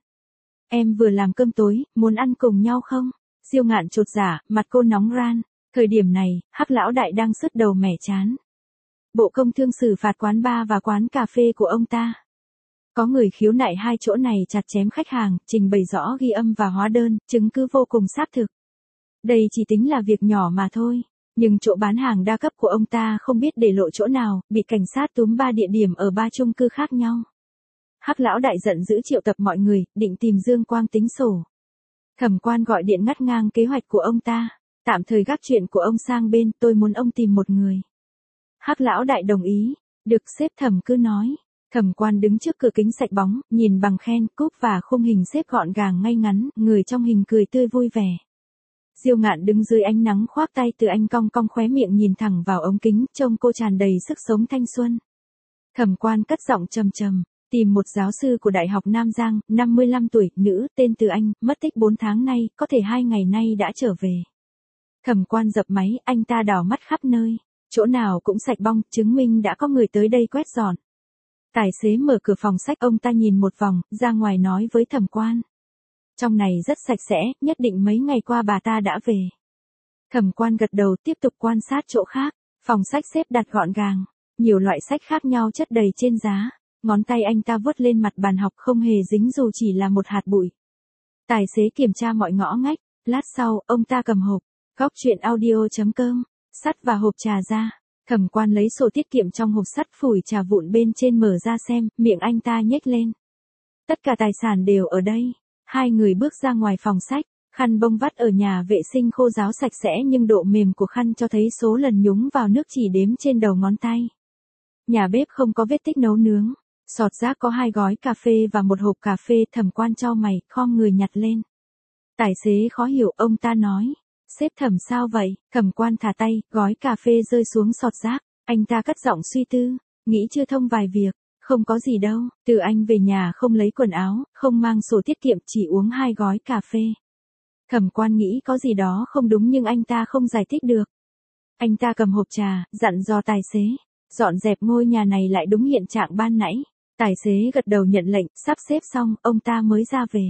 Em vừa làm cơm tối, muốn ăn cùng nhau không? Diêu Ngạn chột dạ, mặt cô nóng ran. Thời điểm này, Hắc lão đại đang sứt đầu mẻ chán. Bộ Công Thương xử phạt quán bar và quán cà phê của ông ta. Có người khiếu nại hai chỗ này chặt chém khách hàng, trình bày rõ ghi âm và hóa đơn, chứng cứ vô cùng xác thực. Đây chỉ tính là việc nhỏ mà thôi. Nhưng chỗ bán hàng đa cấp của ông ta không biết để lộ chỗ nào, bị cảnh sát túm ba địa điểm ở ba chung cư khác nhau. Hắc lão đại giận dữ triệu tập mọi người, định tìm Dương Quang tính sổ. Thẩm Quan gọi điện ngắt ngang kế hoạch của ông ta. Tạm thời gác chuyện của ông sang bên, tôi muốn ông tìm một người. Hắc lão đại đồng ý. Được, sếp Thẩm cứ nói. Thẩm Quan đứng trước cửa kính sạch bóng, nhìn bằng khen, cúp và khung hình xếp gọn gàng ngay ngắn, người trong hình cười tươi vui vẻ. Diêu Ngạn đứng dưới ánh nắng khoác tay từ anh cong cong khóe miệng nhìn thẳng vào ống kính, trông cô tràn đầy sức sống thanh xuân. Thẩm Quan cất giọng trầm trầm, tìm một giáo sư của Đại học Nam Giang, năm mươi lăm tuổi, nữ, tên Từ Anh, mất tích bốn tháng nay, có thể hai ngày nay đã trở về. Thẩm Quan dập máy, anh ta đảo mắt khắp nơi, chỗ nào cũng sạch bong, chứng minh đã có người tới đây quét dọn. Tài xế mở cửa phòng sách, ông ta nhìn một vòng, ra ngoài nói với Thẩm Quan. Trong này rất sạch sẽ, nhất định mấy ngày qua bà ta đã về. Thẩm Quan gật đầu, tiếp tục quan sát chỗ khác. Phòng sách xếp đặt gọn gàng, nhiều loại sách khác nhau chất đầy trên giá. Ngón tay anh ta vuốt lên mặt bàn học không hề dính dù chỉ là một hạt bụi. Tài xế kiểm tra mọi ngõ ngách, lát sau, ông ta cầm hộp, góc truyện audio chấm com, sắt và hộp trà ra. Thẩm Quan lấy sổ tiết kiệm trong hộp sắt phủi trà vụn bên trên mở ra xem, miệng anh ta nhếch lên. Tất cả tài sản đều ở đây. Hai người bước ra ngoài phòng sách, khăn bông vắt ở nhà vệ sinh khô ráo sạch sẽ nhưng độ mềm của khăn cho thấy số lần nhúng vào nước chỉ đếm trên đầu ngón tay. Nhà bếp không có vết tích nấu nướng, sọt rác có hai gói cà phê và một hộp cà phê. Thẩm Quan chau mày, khom người nhặt lên. Tài xế khó hiểu, ông ta nói, sếp Thẩm sao vậy? Thẩm Quan thả tay, gói cà phê rơi xuống sọt rác, anh ta cất giọng suy tư, nghĩ chưa thông vài việc. Không có gì đâu, Từ Anh về nhà không lấy quần áo, không mang sổ tiết kiệm, chỉ uống hai gói cà phê. Thẩm Quan nghĩ có gì đó không đúng nhưng anh ta không giải thích được. Anh ta cầm hộp trà, dặn dò tài xế, dọn dẹp ngôi nhà này lại đúng hiện trạng ban nãy. Tài xế gật đầu nhận lệnh, sắp xếp xong, ông ta mới ra về.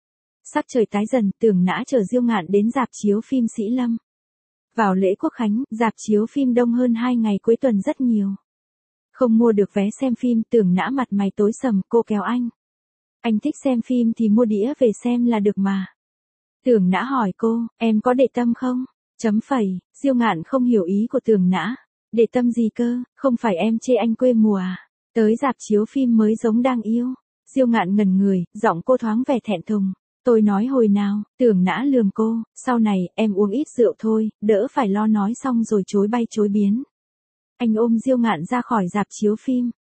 Sắc trời tái dần, Tưởng Nã chở Diêu Ngạn đến rạp chiếu phim Sĩ Lâm. Vào lễ Quốc khánh, rạp chiếu phim đông hơn hai ngày cuối tuần rất nhiều. Không mua được vé xem phim, Tưởng Nã mặt mày tối sầm, cô kéo anh. Anh thích xem phim thì mua đĩa về xem là được mà. Tưởng Nã hỏi cô, em có để tâm không? Chấm phẩy, Diêu Ngạn không hiểu ý của Tưởng Nã. Để tâm gì cơ, không phải em chê anh quê mùa à? Tới rạp chiếu phim mới giống đang yêu. Diêu Ngạn ngẩn người, giọng cô thoáng vẻ thẹn thùng. Tôi nói hồi nào, Tưởng Nã lườm cô, sau này em uống ít rượu thôi, đỡ phải lo nói xong rồi chối bay chối biến. Anh ôm Diêu Ngạn ra khỏi rạp chiếu phim.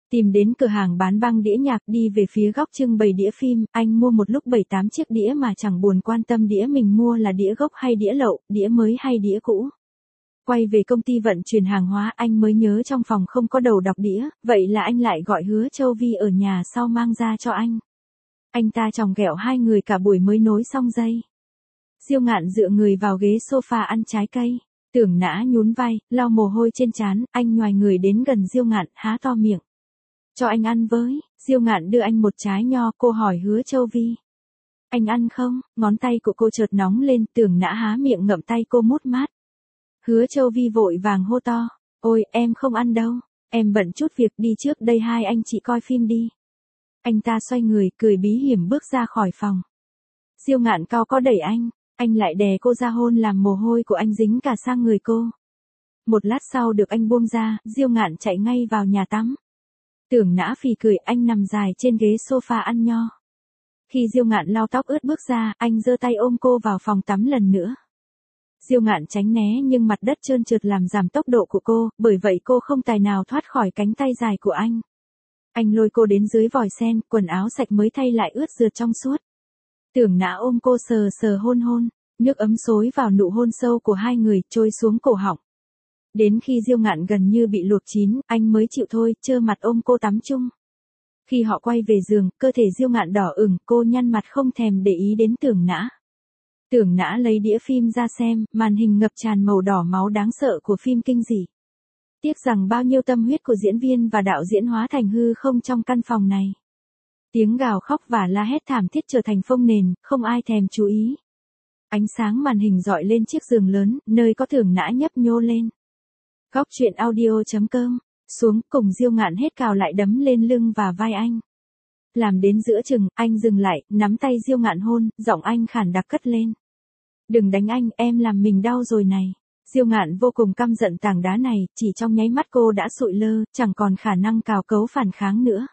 Tìm đến cửa hàng bán băng đĩa nhạc, đi về phía góc trưng bày đĩa phim, anh mua một lúc bảy tám chiếc đĩa mà chẳng buồn quan tâm đĩa mình mua là đĩa gốc hay đĩa lậu, đĩa mới hay đĩa cũ. Quay về công ty vận chuyển hàng hóa, anh mới nhớ trong phòng không có đầu đọc đĩa, vậy là anh lại gọi Hứa Châu Vi ở nhà sau mang ra cho anh. Anh ta chòng ghẹo hai người cả buổi mới nối xong dây. Diêu Ngạn dựa người vào ghế sofa ăn trái cây. Tưởng Nã nhún vai, lau mồ hôi trên trán, anh nhoài người đến gần Diêu Ngạn, há to miệng. Cho anh ăn với. Diêu Ngạn đưa anh một trái nho, cô hỏi Hứa Châu Vi. Anh ăn không? Ngón tay của cô chợt nóng lên, Tưởng Nã há miệng ngậm tay cô mút mát. Hứa Châu Vi vội vàng hô to. Ôi, em không ăn đâu. Em bận chút việc, đi trước đây hai anh chị coi phim đi. Anh ta xoay người, cười bí hiểm bước ra khỏi phòng. Diêu Ngạn cao có đẩy anh. Anh lại đè cô ra hôn làm mồ hôi của anh dính cả sang người cô. Một lát sau được anh buông ra, Diêu Ngạn chạy ngay vào nhà tắm. Tưởng Nã phì cười, anh nằm dài trên ghế sofa ăn nho. Khi Diêu Ngạn lau tóc ướt bước ra, anh giơ tay ôm cô vào phòng tắm lần nữa. Diêu Ngạn tránh né nhưng mặt đất trơn trượt làm giảm tốc độ của cô, bởi vậy cô không tài nào thoát khỏi cánh tay dài của anh. Anh lôi cô đến dưới vòi sen, quần áo sạch mới thay lại ướt rượt trong suốt. Tưởng Nã ôm cô sờ sờ hôn hôn, nước ấm xối vào nụ hôn sâu của hai người, trôi xuống cổ họng. Đến khi Diêu Ngạn gần như bị luộc chín, anh mới chịu thôi, trơ mặt ôm cô tắm chung. Khi họ quay về giường, cơ thể Diêu Ngạn đỏ ửng, cô nhăn mặt không thèm để ý đến Tưởng Nã. Tưởng Nã lấy đĩa phim ra xem, màn hình ngập tràn màu đỏ máu đáng sợ của phim kinh dị. Tiếc rằng bao nhiêu tâm huyết của diễn viên và đạo diễn hóa thành hư không trong căn phòng này. Tiếng gào khóc và la hét thảm thiết trở thành phông nền, không ai thèm chú ý. Ánh sáng màn hình dọi lên chiếc giường lớn, nơi có Tưởng Nã nhấp nhô lên. Góc truyện audio chấm com, xuống cùng Diêu Ngạn hết cào lại đấm lên lưng và vai anh. Làm đến giữa chừng, anh dừng lại, nắm tay Diêu Ngạn hôn, giọng anh khản đặc cất lên. Đừng đánh anh, em làm mình đau rồi này. Diêu Ngạn vô cùng căm giận tảng đá này, chỉ trong nháy mắt cô đã sụi lơ, chẳng còn khả năng cào cấu phản kháng nữa.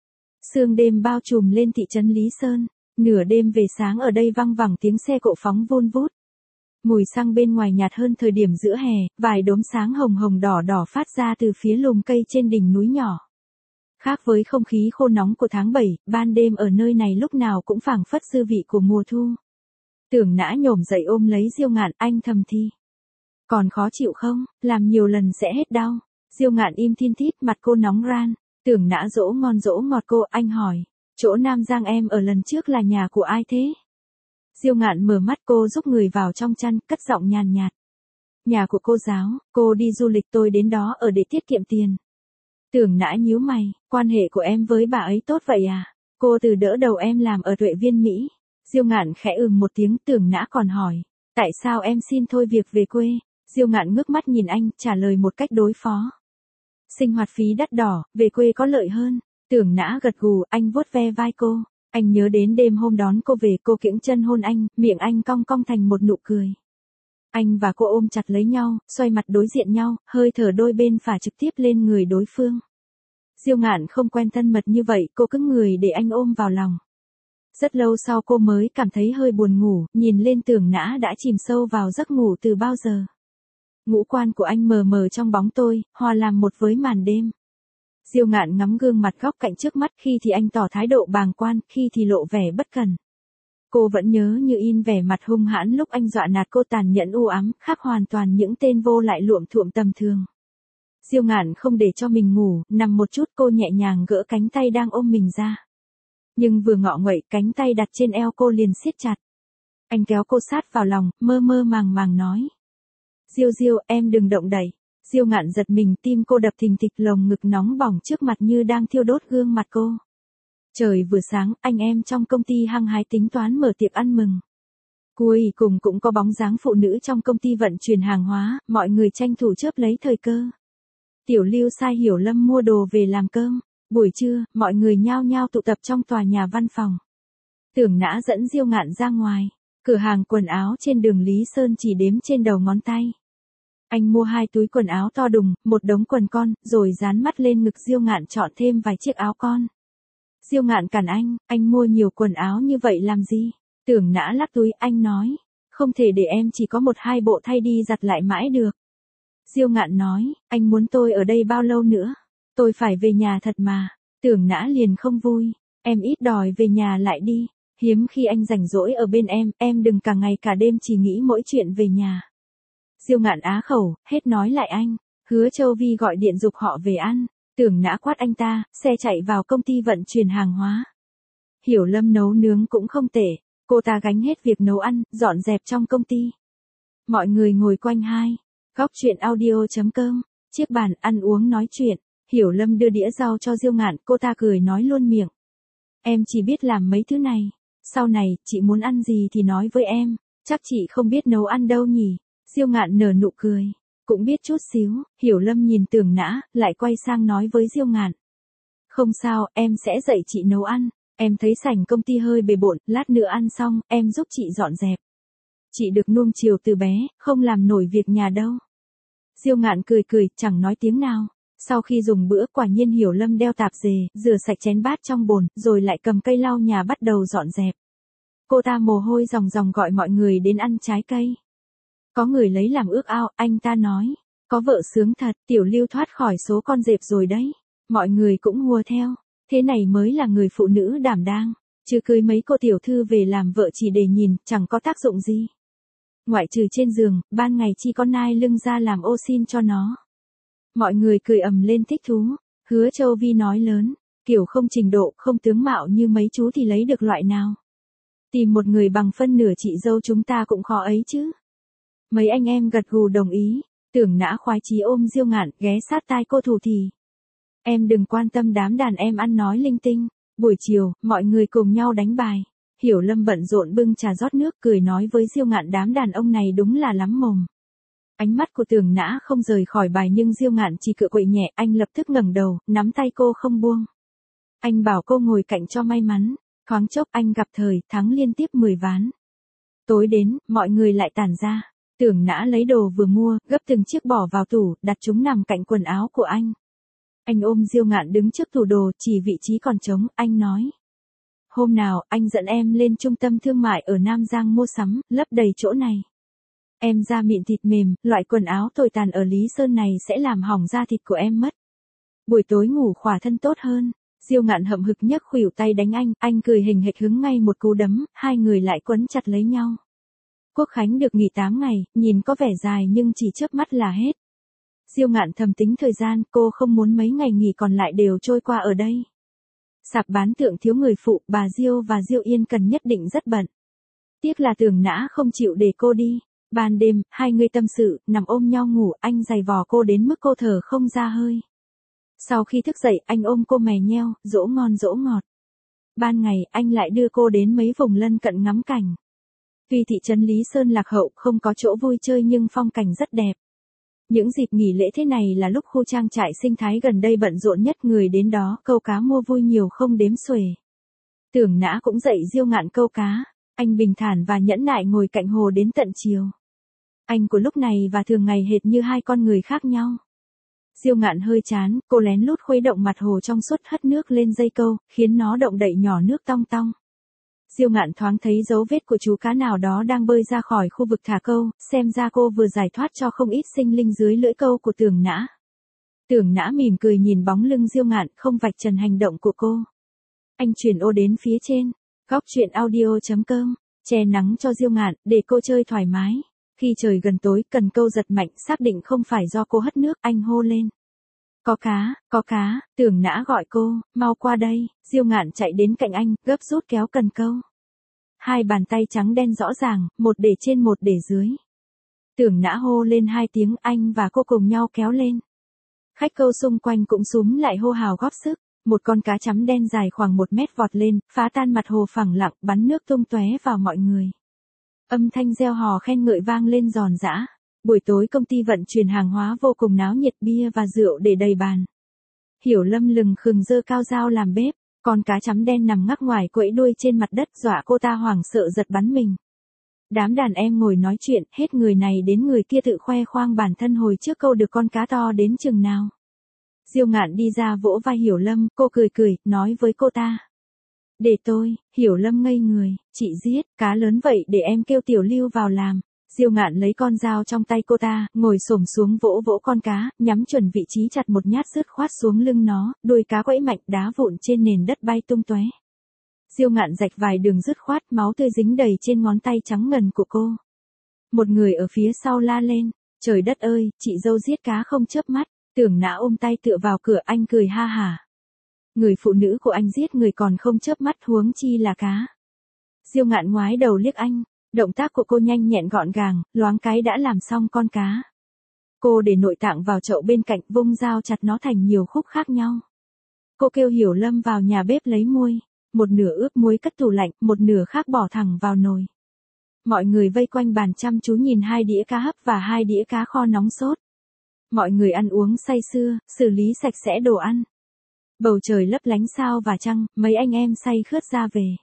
Sương đêm bao trùm lên thị trấn Lý Sơn, nửa đêm về sáng ở đây văng vẳng tiếng xe cộ phóng vun vút. Mùi xăng bên ngoài nhạt hơn thời điểm giữa hè, vài đốm sáng hồng hồng đỏ đỏ phát ra từ phía lùm cây trên đỉnh núi nhỏ. Khác với không khí khô nóng của tháng bảy, ban đêm ở nơi này lúc nào cũng phảng phất dư vị của mùa thu. Tưởng Nã nhổm dậy ôm lấy Diêu Ngạn, anh thầm thì. Còn khó chịu không, làm nhiều lần sẽ hết đau. Diêu Ngạn im thin thít, mặt cô nóng ran. Tưởng Nã dỗ ngon dỗ ngọt cô, anh hỏi. Chỗ Nam Giang em ở lần trước là nhà của ai thế? Diêu Ngạn mở mắt, cô rúc người vào trong chăn, cất giọng nhàn nhạt. Nhà của cô giáo, cô đi du lịch tôi đến đó ở để tiết kiệm tiền. Tưởng Nã nhíu mày, quan hệ của em với bà ấy tốt vậy à? Cô từ đỡ đầu em làm ở Tuệ Viên Mỹ. Diêu Ngạn khẽ ừm một tiếng, Tưởng Nã còn hỏi. Tại sao em xin thôi việc về quê? Diêu Ngạn ngước mắt nhìn anh, trả lời một cách đối phó. Sinh hoạt phí đắt đỏ, về quê có lợi hơn. Tưởng Nã gật gù, anh vuốt ve vai cô. Anh nhớ đến đêm hôm đón cô về, cô kiễng chân hôn anh, miệng anh cong cong thành một nụ cười. Anh và cô ôm chặt lấy nhau, xoay mặt đối diện nhau, hơi thở đôi bên phả trực tiếp lên người đối phương. Diêu Ngạn không quen thân mật như vậy, cô cứng người để anh ôm vào lòng. Rất lâu sau cô mới cảm thấy hơi buồn ngủ, nhìn lên Tưởng Nã đã chìm sâu vào giấc ngủ từ bao giờ. Ngũ quan của anh mờ mờ trong bóng tối, hòa làm một với màn đêm. Diêu Ngạn ngắm gương mặt góc cạnh trước mắt, khi thì anh tỏ thái độ bàng quan, khi thì lộ vẻ bất cần. Cô vẫn nhớ như in vẻ mặt hung hãn lúc anh dọa nạt cô, tàn nhẫn u ám, khác hoàn toàn những tên vô lại luộm thuộm tầm thường. Diêu Ngạn không để cho mình ngủ, nằm một chút, cô nhẹ nhàng gỡ cánh tay đang ôm mình ra. Nhưng vừa ngọ nguậy, cánh tay đặt trên eo cô liền siết chặt. Anh kéo cô sát vào lòng, mơ mơ màng màng nói. Diêu Diêu, em đừng động đậy. Diêu Ngạn giật mình, tim cô đập thình thịch, lồng ngực nóng bỏng trước mặt như đang thiêu đốt gương mặt cô. Trời vừa sáng, anh em trong công ty hăng hái tính toán mở tiệc ăn mừng. Cuối cùng cũng có bóng dáng phụ nữ trong công ty vận chuyển hàng hóa, mọi người tranh thủ chớp lấy thời cơ. Tiểu Lưu sai Hiểu Lâm mua đồ về làm cơm. Buổi trưa, mọi người nhao nhao tụ tập trong tòa nhà văn phòng. Tưởng Nã dẫn Diêu Ngạn ra ngoài. Cửa hàng quần áo trên đường Lý Sơn chỉ đếm trên đầu ngón tay. Anh mua hai túi quần áo to đùng, một đống quần con, rồi dán mắt lên ngực Diêu Ngạn chọn thêm vài chiếc áo con. Diêu Ngạn cản anh, anh mua nhiều quần áo như vậy làm gì? Tưởng Nã lắc túi, anh nói, không thể để em chỉ có một hai bộ thay đi giặt lại mãi được. Diêu Ngạn nói, anh muốn tôi ở đây bao lâu nữa? Tôi phải về nhà thật mà. Tưởng Nã liền không vui. Em ít đòi về nhà lại đi. Hiếm khi anh rảnh rỗi ở bên em, em đừng cả ngày cả đêm chỉ nghĩ mỗi chuyện về nhà. Diêu Ngạn á khẩu, hết nói lại anh. Hứa Châu Vi gọi điện giục họ về ăn. Tưởng Nã quát anh ta, xe chạy vào công ty vận chuyển hàng hóa. Hiểu Lâm nấu nướng cũng không tệ. Cô ta gánh hết việc nấu ăn, dọn dẹp trong công ty. Mọi người ngồi quanh hai. Góc chuyện audio.com. Chiếc bàn ăn uống nói chuyện. Hiểu Lâm đưa đĩa rau cho Diêu Ngạn, cô ta cười nói luôn miệng. Em chỉ biết làm mấy thứ này. Sau này, chị muốn ăn gì thì nói với em. Chắc chị không biết nấu ăn đâu nhỉ. Diêu Ngạn nở nụ cười. Cũng biết chút xíu. Hiểu Lâm nhìn Tưởng Nã, lại quay sang nói với Diêu Ngạn. Không sao, em sẽ dạy chị nấu ăn. Em thấy sảnh công ty hơi bề bộn, lát nữa ăn xong, em giúp chị dọn dẹp. Chị được nuông chiều từ bé, không làm nổi việc nhà đâu. Diêu Ngạn cười cười, chẳng nói tiếng nào. Sau khi dùng bữa, quả nhiên Hiểu Lâm đeo tạp dề, rửa sạch chén bát trong bồn, rồi lại cầm cây lau nhà bắt đầu dọn dẹp. Cô ta mồ hôi ròng ròng gọi mọi người đến ăn trái cây. Có người lấy làm ước ao, anh ta nói. Có vợ sướng thật, Tiểu Lưu thoát khỏi số con dẹp rồi đấy. Mọi người cũng hùa theo. Thế này mới là người phụ nữ đảm đang. Chứ cưới mấy cô tiểu thư về làm vợ chỉ để nhìn, chẳng có tác dụng gì. Ngoại trừ trên giường, ban ngày chi con nai lưng ra làm ô xin cho nó. Mọi người cười ầm lên thích thú. Hứa Châu Vi nói lớn. Kiểu không trình độ, không tướng mạo như mấy chú thì lấy được loại nào. Tìm một người bằng phân nửa chị dâu chúng ta cũng khó ấy chứ. Mấy anh em gật gù đồng ý. Tưởng Nã khoái chí ôm Diêu Ngạn, ghé sát tai cô thủ thì. Em đừng quan tâm đám đàn em ăn nói linh tinh. Buổi chiều, mọi người cùng nhau đánh bài. Hiểu Lâm bận rộn bưng trà rót nước, cười nói với Diêu Ngạn đám đàn ông này đúng là lắm mồm. Ánh mắt của Tưởng Nã không rời khỏi bài nhưng Diêu Ngạn chỉ cựa quậy nhẹ, anh lập tức ngẩng đầu, nắm tay cô không buông. Anh bảo cô ngồi cạnh cho may mắn. Thoáng chốc anh gặp thời, thắng liên tiếp mười ván. Tối đến, mọi người lại tản ra. Tưởng Nã lấy đồ vừa mua, gấp từng chiếc bỏ vào tủ, đặt chúng nằm cạnh quần áo của anh. Anh ôm Diêu Ngạn đứng trước tủ đồ, chỉ vị trí còn trống, anh nói. Hôm nào, anh dẫn em lên trung tâm thương mại ở Nam Giang mua sắm, lấp đầy chỗ này. Em da mịn thịt mềm, loại quần áo tồi tàn ở Lý Sơn này sẽ làm hỏng da thịt của em mất. Buổi tối ngủ khỏa thân tốt hơn. Diêu Ngạn hậm hực nhấc khuỷu tay đánh anh, anh cười hình hệt hứng ngay một cú đấm, hai người lại quấn chặt lấy nhau. Quốc khánh được nghỉ tám ngày, nhìn có vẻ dài nhưng chỉ chớp mắt là hết. Diêu Ngạn thầm tính thời gian, cô không muốn mấy ngày nghỉ còn lại đều trôi qua ở đây. Sạp bán tượng thiếu người phụ, bà Diêu và Diêu Yên Cần nhất định rất bận. Tiếc là Tưởng Nã không chịu để cô đi. Ban đêm, hai người tâm sự, nằm ôm nhau ngủ, anh giày vò cô đến mức cô thở không ra hơi. Sau khi thức dậy, anh ôm cô mè nheo, dỗ ngon dỗ ngọt. Ban ngày, anh lại đưa cô đến mấy vùng lân cận ngắm cảnh. Tuy thị trấn Lý Sơn lạc hậu, không có chỗ vui chơi nhưng phong cảnh rất đẹp. Những dịp nghỉ lễ thế này là lúc khu trang trại sinh thái gần đây bận rộn nhất, người đến đó câu cá mua vui nhiều không đếm xuể. Tưởng Nã cũng dạy Diêu Ngạn câu cá, anh bình thản và nhẫn nại ngồi cạnh hồ đến tận chiều. Anh của lúc này và thường ngày hệt như hai con người khác nhau. Diêu Ngạn hơi chán, cô lén lút khuấy động mặt hồ trong suốt hất nước lên dây câu, khiến nó động đậy nhỏ nước tong tong. Diêu Ngạn thoáng thấy dấu vết của chú cá nào đó đang bơi ra khỏi khu vực thả câu, xem ra cô vừa giải thoát cho không ít sinh linh dưới lưỡi câu của Tưởng Nã. Tưởng Nã mỉm cười nhìn bóng lưng Diêu Ngạn, không vạch trần hành động của cô. Anh chuyển ô đến phía trên. Góc chuyện audio.com. Che nắng cho Diêu Ngạn, để cô chơi thoải mái. Khi trời gần tối, cần câu giật mạnh, xác định không phải do cô hất nước, anh hô lên. Có cá, có cá, Tưởng Nã gọi cô, mau qua đây. Diêu Ngạn chạy đến cạnh anh, gấp rút kéo cần câu. Hai bàn tay trắng đen rõ ràng, một để trên một để dưới. Tưởng Nã hô lên hai tiếng, anh và cô cùng nhau kéo lên. Khách câu xung quanh cũng xúm lại hô hào góp sức. Một con cá chấm đen dài khoảng một mét vọt lên, phá tan mặt hồ phẳng lặng, bắn nước tung tóe vào mọi người. Âm thanh reo hò khen ngợi vang lên giòn giã. Buổi tối công ty vận chuyển hàng hóa vô cùng náo nhiệt, bia và rượu để đầy bàn. Hiểu Lâm lừng khừng giơ cao dao làm bếp, con cá chấm đen nằm ngắc ngoài quẫy đuôi trên mặt đất, dọa cô ta hoảng sợ giật bắn mình. Đám đàn em ngồi nói chuyện, hết người này đến người kia tự khoe khoang bản thân hồi trước câu được con cá to đến chừng nào. Diêu Ngạn đi ra vỗ vai Hiểu Lâm, cô cười cười, nói với cô ta. Để tôi. Hiểu Lâm ngây người, chị giết, cá lớn vậy để em kêu Tiểu Lưu vào làm. Diêu Ngạn lấy con dao trong tay cô ta, ngồi xổm xuống vỗ vỗ con cá, nhắm chuẩn vị trí chặt một nhát dứt khoát xuống lưng nó, đuôi cá quẫy mạnh, đá vụn trên nền đất bay tung tóe. Diêu Ngạn rạch vài đường dứt khoát, máu tươi dính đầy trên ngón tay trắng ngần của cô. Một người ở phía sau la lên, trời đất ơi, chị dâu giết cá không chớp mắt. Tưởng Nã ôm tay tựa vào cửa, anh cười ha hả. Người phụ nữ của anh giết người còn không chớp mắt, huống chi là cá. Diêu Ngạn ngoái đầu liếc anh, động tác của cô nhanh nhẹn gọn gàng, loáng cái đã làm xong con cá. Cô để nội tạng vào chậu bên cạnh, vung dao chặt nó thành nhiều khúc khác nhau. Cô kêu Hiểu Lâm vào nhà bếp lấy muôi, một nửa ướp muối cất tủ lạnh, một nửa khác bỏ thẳng vào nồi. Mọi người vây quanh bàn chăm chú nhìn hai đĩa cá hấp và hai đĩa cá kho nóng sốt. Mọi người ăn uống say sưa, xử lý sạch sẽ đồ ăn. Bầu trời lấp lánh sao và trăng, mấy anh em say khướt ra về.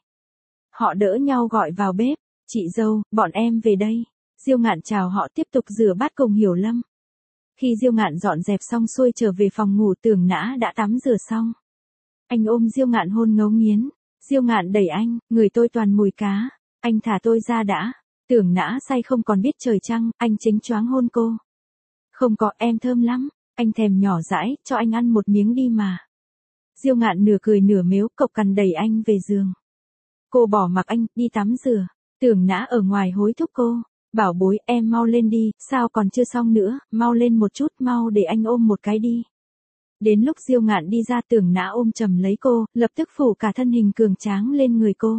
Họ đỡ nhau gọi vào bếp, chị dâu, bọn em về đây. Diêu Ngạn chào họ tiếp tục rửa bát cùng Hiểu Lâm. Khi Diêu Ngạn dọn dẹp xong xuôi trở về phòng ngủ, Tưởng Nã đã tắm rửa xong. Anh ôm Diêu Ngạn hôn ngấu nghiến. Diêu Ngạn đẩy anh, người tôi toàn mùi cá. Anh thả tôi ra đã. Tưởng Nã say không còn biết trời trăng, anh chính choáng hôn cô. Không có, em thơm lắm. Anh thèm nhỏ dãi, cho anh ăn một miếng đi mà. Diêu Ngạn nửa cười nửa mếu, cộc cằn đẩy anh về giường. Cô bỏ mặc anh, đi tắm rửa. Tưởng Nã ở ngoài hối thúc cô. Bảo bối, em mau lên đi, sao còn chưa xong nữa, mau lên một chút, mau để anh ôm một cái đi. Đến lúc Diêu Ngạn đi ra, Tưởng Nã ôm chầm lấy cô, lập tức phủ cả thân hình cường tráng lên người cô.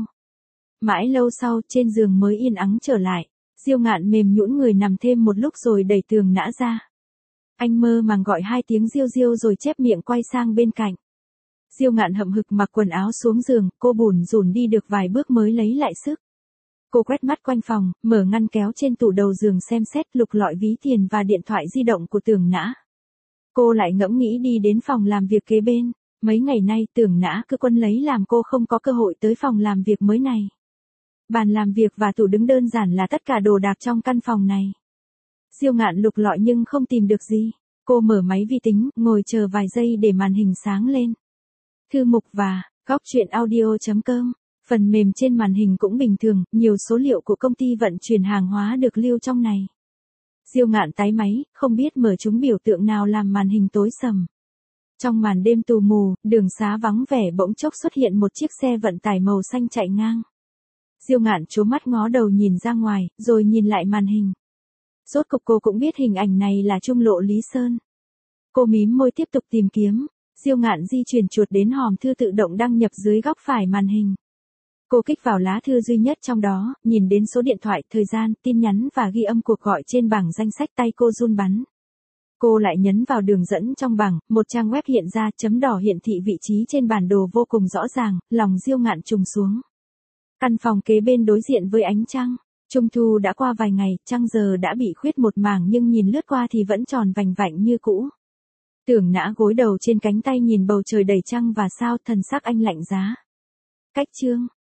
Mãi lâu sau, trên giường mới yên ắng trở lại. Diêu Ngạn mềm nhũn người nằm thêm một lúc rồi đẩy Tưởng Nã ra. Anh mơ màng gọi hai tiếng Diêu Diêu rồi chép miệng quay sang bên cạnh. Diêu Ngạn hậm hực mặc quần áo xuống giường, cô bủn rủn đi được vài bước mới lấy lại sức. Cô quét mắt quanh phòng, mở ngăn kéo trên tủ đầu giường xem xét, lục lọi ví tiền và điện thoại di động của Tưởng Nã. Cô lại ngẫm nghĩ đi đến phòng làm việc kế bên. Mấy ngày nay Tưởng Nã cứ quấn lấy làm cô không có cơ hội tới phòng làm việc mới này. Bàn làm việc và tủ đứng đơn giản là tất cả đồ đạc trong căn phòng này. Diêu Ngạn lục lọi nhưng không tìm được gì. Cô mở máy vi tính, ngồi chờ vài giây để màn hình sáng lên. Thư mục và góc truyện audio chấm com. Phần mềm trên màn hình cũng bình thường, nhiều số liệu của công ty vận chuyển hàng hóa được lưu trong này. Diêu Ngạn tái máy, không biết mở chúng biểu tượng nào làm màn hình tối sầm. Trong màn đêm tù mù, đường xá vắng vẻ bỗng chốc xuất hiện một chiếc xe vận tải màu xanh chạy ngang. Diêu Ngạn trố mắt ngó đầu nhìn ra ngoài, rồi nhìn lại màn hình. Rốt cục cô cũng biết hình ảnh này là Trung lộ Lý Sơn. Cô mím môi tiếp tục tìm kiếm. Diêu Ngạn di chuyển chuột đến hòm thư tự động đăng nhập dưới góc phải màn hình. Cô kích vào lá thư duy nhất trong đó, nhìn đến số điện thoại, thời gian, tin nhắn và ghi âm cuộc gọi trên bảng danh sách, tay cô run bắn. Cô lại nhấn vào đường dẫn trong bảng, một trang web hiện ra, chấm đỏ hiển thị vị trí trên bản đồ vô cùng rõ ràng, lòng Diêu Ngạn trùng xuống. Căn phòng kế bên đối diện với ánh trăng. Trung thu đã qua vài ngày, trăng giờ đã bị khuyết một mảng nhưng nhìn lướt qua thì vẫn tròn vành vạnh như cũ. Tưởng Nã gối đầu trên cánh tay nhìn bầu trời đầy trăng và sao, thần sắc anh lạnh giá. Cách chương